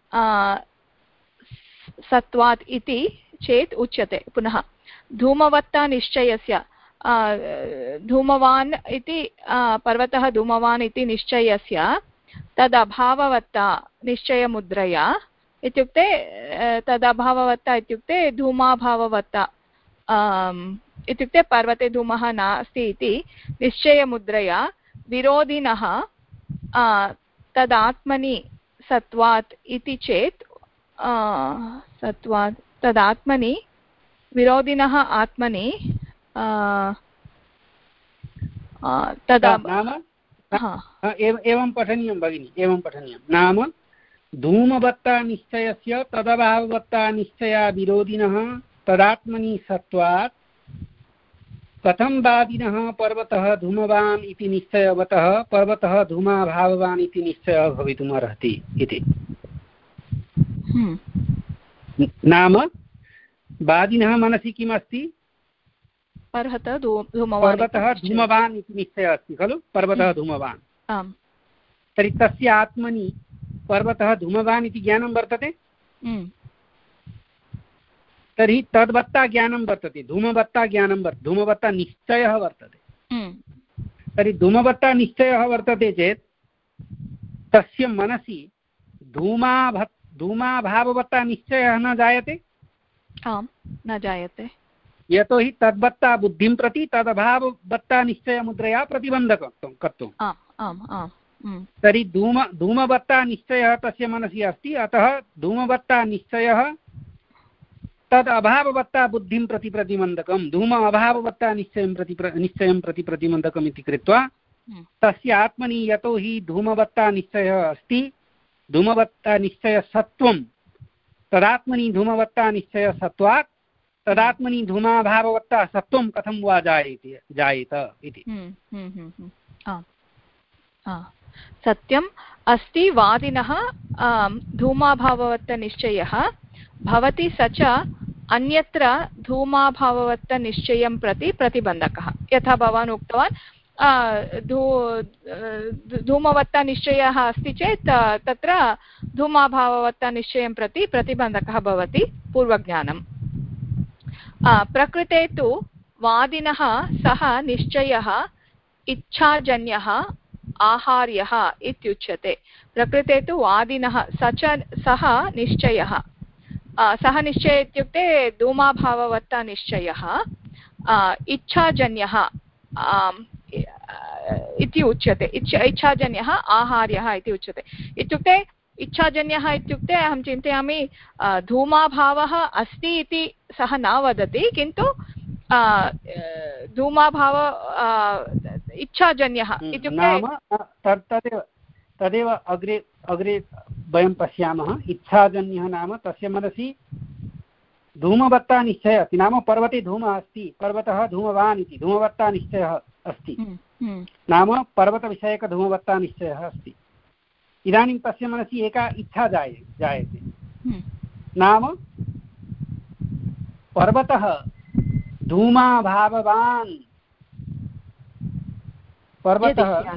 सत्वात् इति चेत् उच्यते पुनः धूमवत्ता निश्चयस्य धूमवान् इति पर्वतः धूमवान् इति निश्चयस्य तदभाववत्ता निश्चयमुद्रया इत्युक्ते तदभाववत्ता इत्युक्ते धूमाभाववत्ता इत्युक्ते पर्वते धूमः नास्ति इति निश्चयमुद्रया विरोधिनः तदात्मनि सत्वात् इति चेत् सत्वात् तदात्मनि विरोधिनः आत्मनि तदा एवं पठनीयं भगिनि एवं पठनीयं नाम धूमवत्ता निश्चयस्य तदभाववत्ता निश्चया विरोधिनः तदात्मनि सत्वात् कथं वादिनः पर्वतः धूमवान् इति निश्चयवतः पर्वतः धूमाभाववान् इति निश्चयः भवितुमर्हति इति नाम वादिनः मनसि किम् अस्ति पर्वतः धूमवान् इति निश्चयः अस्ति खलु पर्वतः धूमवान् तर्हि तस्य आत्मनि पर्वतः धूमवान् इति ज्ञानं वर्तते तर्हि तद्वत्ता ज्ञानं वर्तते धूमवत्ता ज्ञानं वर्तते धूमवत्ता निश्चयः वर्तते तर्हि धूमवत्ता निश्चयः वर्तते चेत् तस्य मनसि धूमाभ धूमाभाववत्ता निश्चयः न जायते आम् न जायते यतोहि तद्वत्ता बुद्धिं प्रति तदभाववत्ता निश्चयमुद्रया प्रतिबन्धकत्वं कर्तुम् आम् आम् आम् तर्हि धूम धूमवत्ता निश्चयः तस्य मनसि अस्ति अतः धूमवत्ता निश्चयः तद् अभाववत्ता बुद्धिं प्रति प्रतिबन्धकं धूम अभाववत्ता निश्चयं प्रति निश्चयं प्रति प्रतिबन्धकम् इति कृत्वा तस्य आत्मनि यतोहि धूमवत्ता निश्चयः अस्ति धूमवत्ता निश्चयसत्त्वं तदात्मनि धूमवत्ता निश्चयसत्त्वात् तदात्मनि धूमाभाववत्ता सत्त्वं कथं वा जायते जायेत इति सत्यम् अस्ति वादिनः धूमाभाववत्तनिश्चयः भवति स च अन्यत्र धूमाभाववत्तनिश्चयं प्रति प्रतिबन्धकः यथा भवान् उक्तवान् धू धूमवत्तनिश्चयः अस्ति चेत् तत्र धूमाभाववत्तनिश्चयं प्रति प्रतिबन्धकः भवति पूर्वज्ञानं प्रकृते तु वादिनः सः निश्चयः इच्छाजन्यः आहार्यः इत्युच्यते प्रकृते तु वादिनः स च सः निश्चयः सः निश्चयः इत्युक्ते धूमाभाववत्तनिश्चयः इच्छाजन्यः इति उच्यते इच्छा इच्छाजन्यः आहार्यः इति उच्यते इत्युक्ते इच्छाजन्यः इत्युक्ते अहं चिन्तयामि धूमाभावः अस्ति इति सः न वदति किन्तु धूमाभाव इच्छाजन्यः इत्युक्ते तदेव तदेव अग्रे अग्रे वयं पश्यामः इच्छाजन्यः नाम तस्य मनसि धूमवत्ता निश्चयः अस्ति नाम पर्वते धूमः अस्ति पर्वतः धूमवान् इति धूमवत्ता निश्चयः अस्ति नाम पर्वतविषयकधूमवत्ता निश्चयः अस्ति इदानीं तस्य मनसि एका इच्छा जाये जायते नाम पर्वतः धूमाभाववान् पर्वतः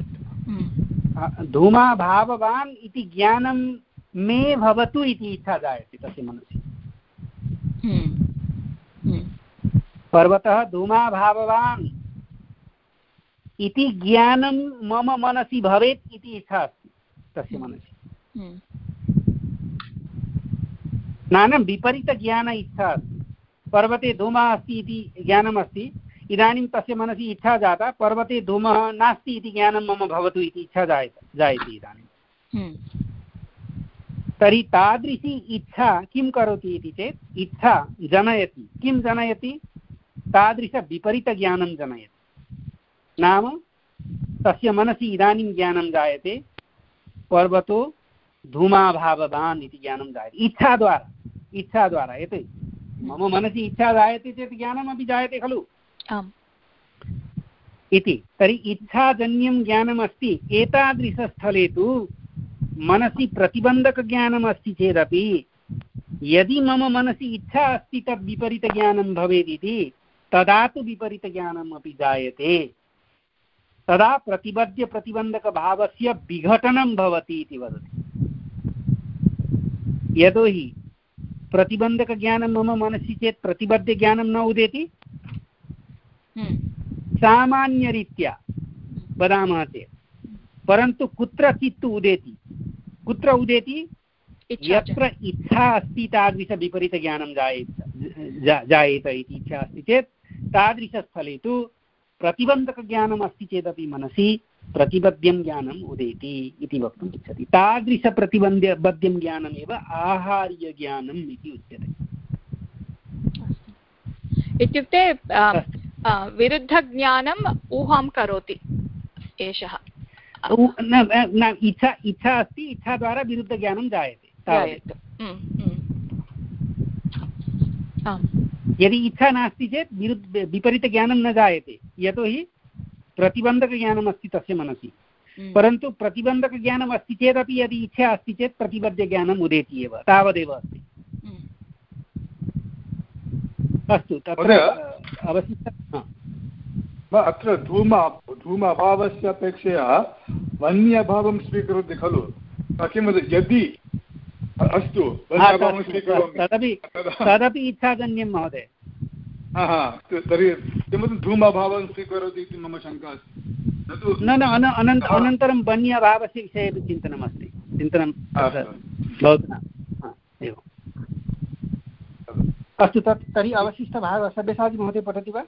धूमाभाववान् इति ज्ञानं मे भवतु इति इच्छा जायते तस्य मनसि पर्वतः धूमाभाववान् इति ज्ञानं मम मनसि भवेत् इति इच्छा अस्ति तस्य मनसि नाम विपरीतज्ञान इच्छा अस्ति पर्वते धूमः अस्ति इति ज्ञानमस्ति इदानीं तस्य मनसि इच्छा जाता पर्वते धूमः नास्ति इति ज्ञानं मम भवतु इति इच्छा जायते जायते इदानीं तर्हि तादृशी इच्छा किं करोति इति चेत् इच्छा जनयति किं जनयति तादृशविपरीतज्ञानं जनयति नाम तस्य मनसि इदानीं ज्ञानं जायते पर्वतो धूमाभाववान् इति ज्ञानं जायते इच्छाद्वारा इच्छाद्वारा यत् मम मनसि इच्छा जायते चेत् ज्ञानमपि जायते खलु इति तर्हि इच्छाजन्यं ज्ञानमस्ति एतादृशस्थले तु मनसि प्रतिबन्धकज्ञानम् अस्ति चेदपि यदि मम मनसि इच्छा अस्ति तद् विपरीतज्ञानं भवेत् इति तदा तु विपरीतज्ञानम् अपि जायते तदा प्रतिबद्ध्यप्रतिबन्धकभावस्य विघटनं भवति इति वदति यतोहि प्रतिबन्धकज्ञानं मम मनसि चेत् प्रतिबद्धज्ञानं न उदेति सामान्यरीत्या वदामः चेत् परन्तु कुत्रचित् उदेति कुत्र उदेति यत्र इच्छा अस्ति तादृशविपरीतज्ञानं जायेत जायेत इति इच्छा अस्ति चेत् तादृशस्थले तु प्रतिबन्धकज्ञानम् अस्ति चेदपि मनसि प्रतिबद्ध्यं ज्ञानम् उदेति इति वक्तुम् इच्छति तादृशप्रतिबन्ध्य बद्ध्यं ज्ञानमेव आहार्यज्ञानम् इति उच्यते इत्युक्ते विरुद्धज्ञानम् ऊहां करोति एषः इच्छा इच्छा अस्ति इच्छाद्वारा विरुद्धज्ञानं जायते यदि इच्छा नास्ति चेत् विरुद्ध विपरीतज्ञानं न जायते यतोहि प्रतिबन्धकज्ञानम् अस्ति तस्य मनसि परन्तु प्रतिबन्धकज्ञानम् अस्ति चेदपि यदि इच्छा अस्ति चेत् प्रतिबद्धज्ञानम् उदेति एव तावदेव अस्ति अस्तु तत्र अवशिष्ट अत्र धूम धूम अभावस्य अपेक्षया वन्यभावं स्वीकरोति खलु किं वदति यदि अस्तु तदपि तदपि इच्छाजन्यं महोदय तर्हि किमर्थं धूमभावं स्वीकरोति इति मम शङ्का अस्ति न न अनन्तरं वन्यभावस्य विषये अपि चिन्तनमस्ति चिन्तनं भवतु एवं अस्तु तत् तर्हि अवशिष्टभागः सब्यसाची महोदय पठति वा?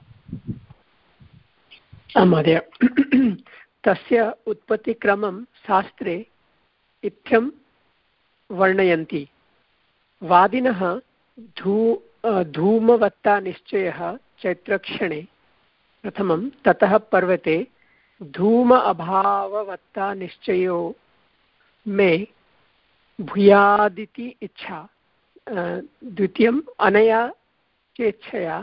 महोदय तस्य उत्पत्तिक्रमं शास्त्रे इत्थं वर्णयन्ति। वादिनः धू धूमवत्तानिश्चयः चैत्रक्षणे प्रथमं, ततः पर्वते धूम अभाववत्तानिश्चयो मे भूयादिति इच्छा, द्वितीयम् अनया चेच्छया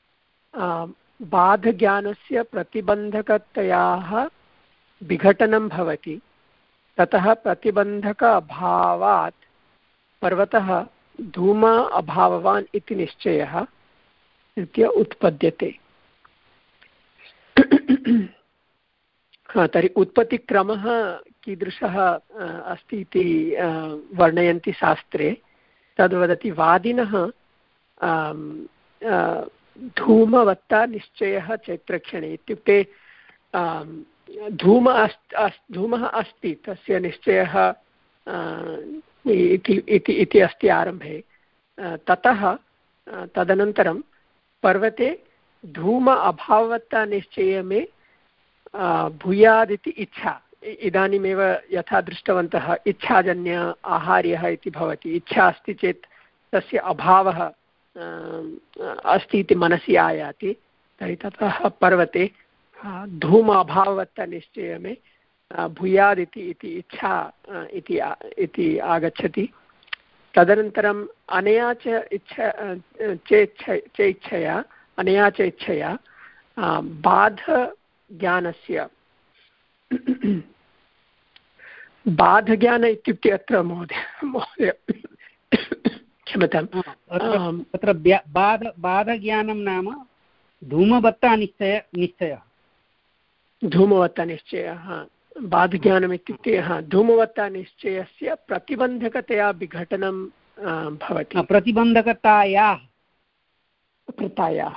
बाधज्ञानस्य प्रतिबन्धकतयाः विघटनं भवति, ततः प्रतिबन्धक अभावात् पर्वतः धूम अभाववान् इति निश्चयः इत्य उत्पद्यते। तर्हि उत्पत्तिक्रमः कीदृशः अस्ति इति वर्णयन्ति शास्त्रे, तद् वदति। वादिनः धूमवत्ता निश्चयः चैत्रक्षणे इत्युक्ते धूम अस् अस् धूमः अस्ति, तस्य निश्चयः इति इति अस्ति आरम्भे। ततः तदनन्तरं पर्वते धूम अभाववत्ता निश्चय मे भूयादिति इच्छा। इदानीमेव यथा दृष्टवन्तः इच्छाजन्य आहार्यः इति भवति। इच्छा अस्ति चेत् तस्य अभावः अस्ति इति मनसि आयाति, तर्हि ततः पर्वते धूम अभाववत्ता निश्चय मे भूयादिति इति इच्छा इति इति आगच्छति। तदनन्तरम् अनया च इच्छा चेच्छा चेच्छया अनया च इच्छया बाधज्ञानस्य बाधज्ञान इत्युक्ते अत्र महोदय महोदय क्षम्यताम्, अत्र बाध बाधज्ञानं नाम धूमवत्ता निश्चय निश्चयः धूमवत्ता निश्चयः। बाधज्ञानम् इत्युक्ते हा धूमवत्ता निश्चयस्य प्रतिबन्धकतया विघटनं भवति। प्रतिबन्धकतायाः कृतायाः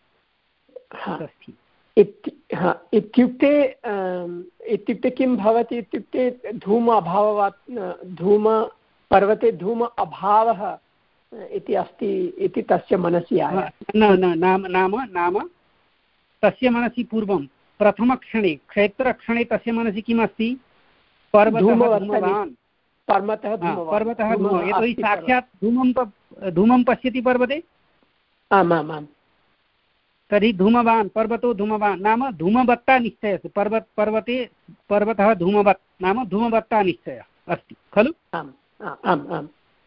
इत्युक्ते इत्युक्ते किं भवति इत्युक्ते धूम अभावात् धूम पर्वते धूम अभावः इति अस्ति इति तस्य मनसि आयाति। न न नाम नाम नाम तस्य मनसि पूर्वं प्रथमक्षणे क्षेत्रक्षणे तस्य मनसि किम् अस्ति? पर्वतः पर्वतः पर्वतः यतोहि साक्षात् धूमं धूमं पश्यति पर्वते। आमामाम्। तर्हि धूमवान् पर्वतो धूमवान् नाम धूमवत्ता निश्चयः। पर्वत पर्वते पर्वतः धूमवत् नाम धूमवत्ता निश्चयः अस्ति खलु? आम् आम् आम्।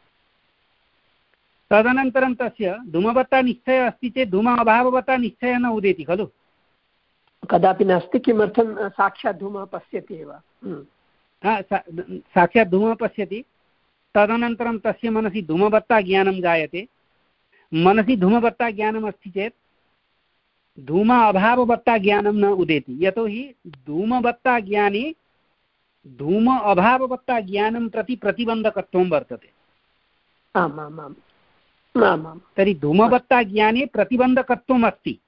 तदनन्तरं तस्य धूमवत्ता निश्चयः अस्ति चेत् धूम अभाववत्ता निश्चयः न उदेति खलु? कदापि नास्ति। किमर्थं? साक्षात् धूमः पश्यति एव। साक्षात् धूमः पश्यति, तदनन्तरं तस्य मनसि धूमवत्ता ज्ञानं जायते। मनसि धूमवत्ता ज्ञानम् अस्ति चेत् धूम अभाववत्ता ज्ञानं न उदेति, यतोहि धूमवत्ता ज्ञाने धूम अभाववत्ता ज्ञानं प्रति प्रतिबन्धकत्वं वर्तते। आमामाम् आमाम्। तर्हि धूमवत्ता ज्ञाने प्रतिबन्धकत्वम् अस्ति।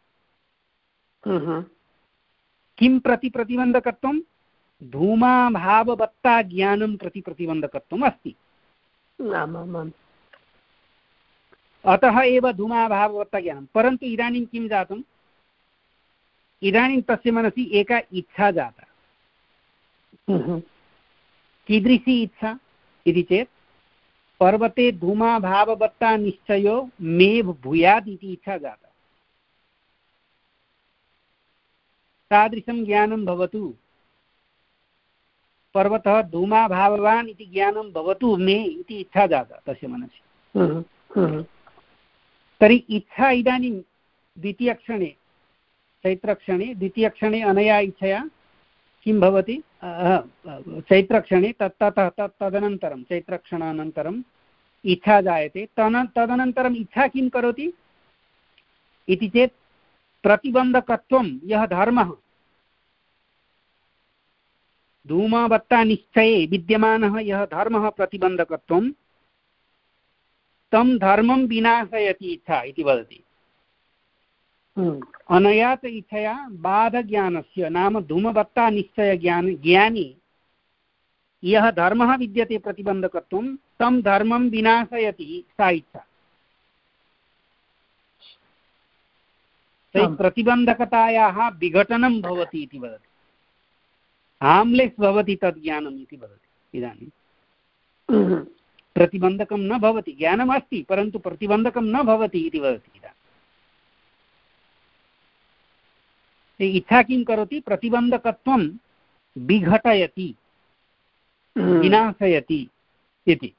किं प्रति प्रतिबन्धकत्वं? धूमाभाववत्ता ज्ञानं प्रति प्रतिबन्धकत्वम् अस्ति। अतः एव धूमाभाववत्ता ज्ञानं। परन्तु इदानीं किं जातम्? इदानीं तस्य मनसि एका इच्छा जाता। कीदृशी इच्छा इति चेत् पर्वते धूमाभाववत्ता निश्चयो मे भूयात् इति इच्छा जाता। तादृशं ज्ञानं भवतु, पर्वतः धूमाभाववान् इति ज्ञानं भवतु मे इति इच्छा जाता तस्य मनसि। तर्हि इच्छा इदानीं द्वितीयक्षणे चैत्रक्षणे द्वितीयक्षणे अनया इच्छया किं भवति? चैत्रक्षणे तत् ततः तत् तदनन्तरं चैत्रक्षणानन्तरम् इच्छा जायते। तन तदनन्तरम् इच्छा किं करोति इति चेत् प्रतिबन्धकत्वं यः धर्मः धूमवत्तानिश्चये विद्यमानः यः धर्मः प्रतिबन्धकत्वं तं धर्मं विनाशयति इच्छा इति वदति। अनया च इच्छया बाधज्ञानस्य नाम धूमवत्तानिश्चय ज्ञान ज्ञानी यः धर्मः विद्यते प्रतिबन्धकत्वं तं धर्मं विनाशयति सा इच्छा। तर्हि प्रतिबन्धकतायाः विघटनं भवति इति वदति, हार्म्लेस् भवति तद् ज्ञानम् इति वदति। इदानीं प्रतिबन्धकं न भवति, ज्ञानम् अस्ति परन्तु प्रतिबन्धकं न भवति इति वदति। इदानीं इच्छा किं करोति, प्रतिबन्धकत्वं विघटयति, विनाशयति इति।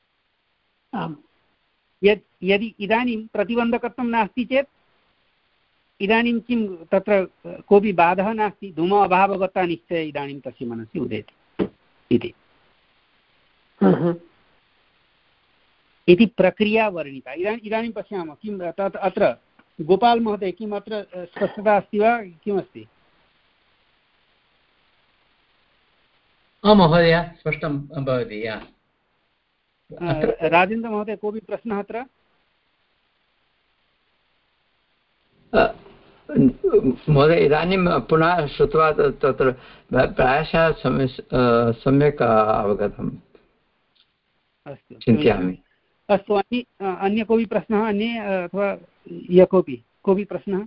यद् यदि इदानीं प्रतिबन्धकत्वं नास्ति चेत् इदानीं किं तत्र कोऽपि बाधः नास्ति, धूम अभाववता निश्चय इदानीं तस्य मनसि उदेति इति इति प्रक्रिया वर्णिता। इदानीं इदानीं पश्यामः किं तत् अत्र गोपाल् महोदय किम् अत्र स्पष्टता अस्ति वा, किमस्ति? आं महोदय स्पष्टं भवति। राजेन्द्र महोदय कोऽपि प्रश्नः अत्र? महोदय इदानीं पुनः श्रुत्वा तत्र प्रायशः सम्यक् अवगतम् अस्तु चिन्तयामि। अस्तु, अन्य अन्य कोऽपि प्रश्नः, अन्ये अथवा यः कोऽपि कोऽपि प्रश्नः?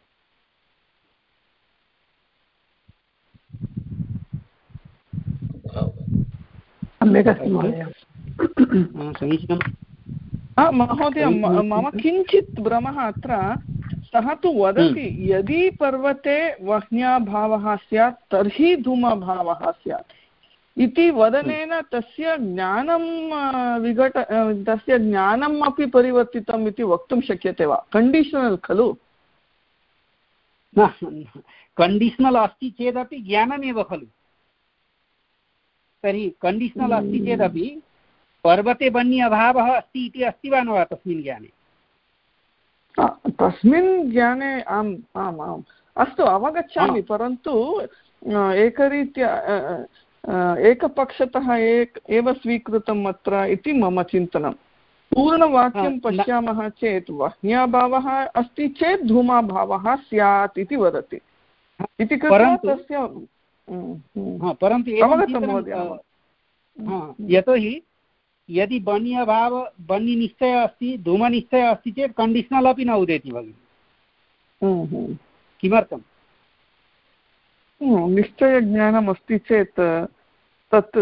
सम्यक् अस्ति महोदय, समीचीनं महोदय। मम किञ्चित् भ्रमः अत्र, सः तु वदति यदि पर्वते वह्न्याभावः स्यात् तर्हि धूमभावः स्यात् इति वदनेन तस्य ज्ञानं विघट तस्य ज्ञानम् अपि परिवर्तितम् इति वक्तुं शक्यते वा? कण्डीशनल् खलु? न, कण्डीशनल् अस्ति चेदपि ज्ञानमेव खलु। तर्हि कण्डीशनल् अस्ति चेदपि पर्वते वह्नि अभावः अस्ति इति अस्ति वा न वा तस्मिन् ज्ञाने? तस्मिन् ज्ञाने आम् आम् आम् अस्तु, अवगच्छामि, परन्तु एकरीत्या एकपक्षतः एक एव स्वीकृतम् अत्र इति मम चिन्तनं। पूर्णवाक्यं पश्यामः चेत् वह्न्याभावः अस्ति चेत् धूमाभावः स्यात् इति वदति इति कृत्वा तस्य परन्तु यतोहि यदि वह्नि अभाव वह्नि निश्चयः अस्ति, धूमनिश्चयः अस्ति चेत् कण्डीशनल् अपि न उदेति भगिनि। किमर्थं? निश्चयज्ञानम् अस्ति चेत् तत्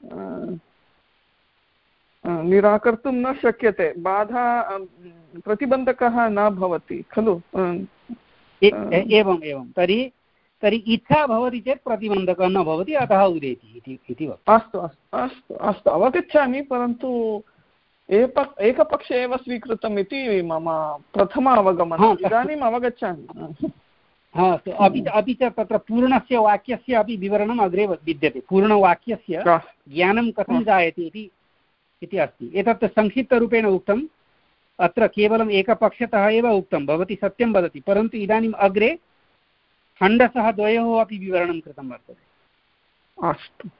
निराकर्तुं न शक्यते, बाधा प्रतिबन्धकः न भवति खलु? एवम् एवं तर्हि तर्हि इच्छा भवति चेत् प्रतिबन्धकः न भवति, अतः उदेति इति वक्तुम्। अस्तु अस्तु अस्तु अवगच्छामि, परन्तु एक एकपक्षे एव स्वीकृतम् इति मम प्रथम अवगमनम्। इदानीम् अवगच्छामि। हा अस्तु, अपि अपि च तत्र पूर्णस्य वाक्यस्य अपि विवरणम् अग्रे विद्यते। पूर्णवाक्यस्य ज्ञानं कथं जायते इति इति अस्ति। एतत् संक्षिप्तरूपेण उक्तम्, अत्र केवलम् एकपक्षतः एव उक्तं, भवती सत्यं वदति, परन्तु इदानीम् अग्रे खण्डशः द्वयोः अपि विवरणं कृतं वर्तते। अस्तु,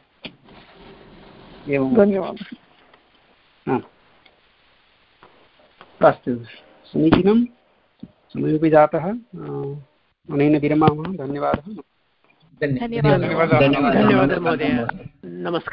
एवं, धन्यवादः। अस्तु, समीचीनं, समयोपि जातः, अनेन विरमामः। धन्यवादः। धन्यवादः धन्यवादः महोदय, नमस्कारः।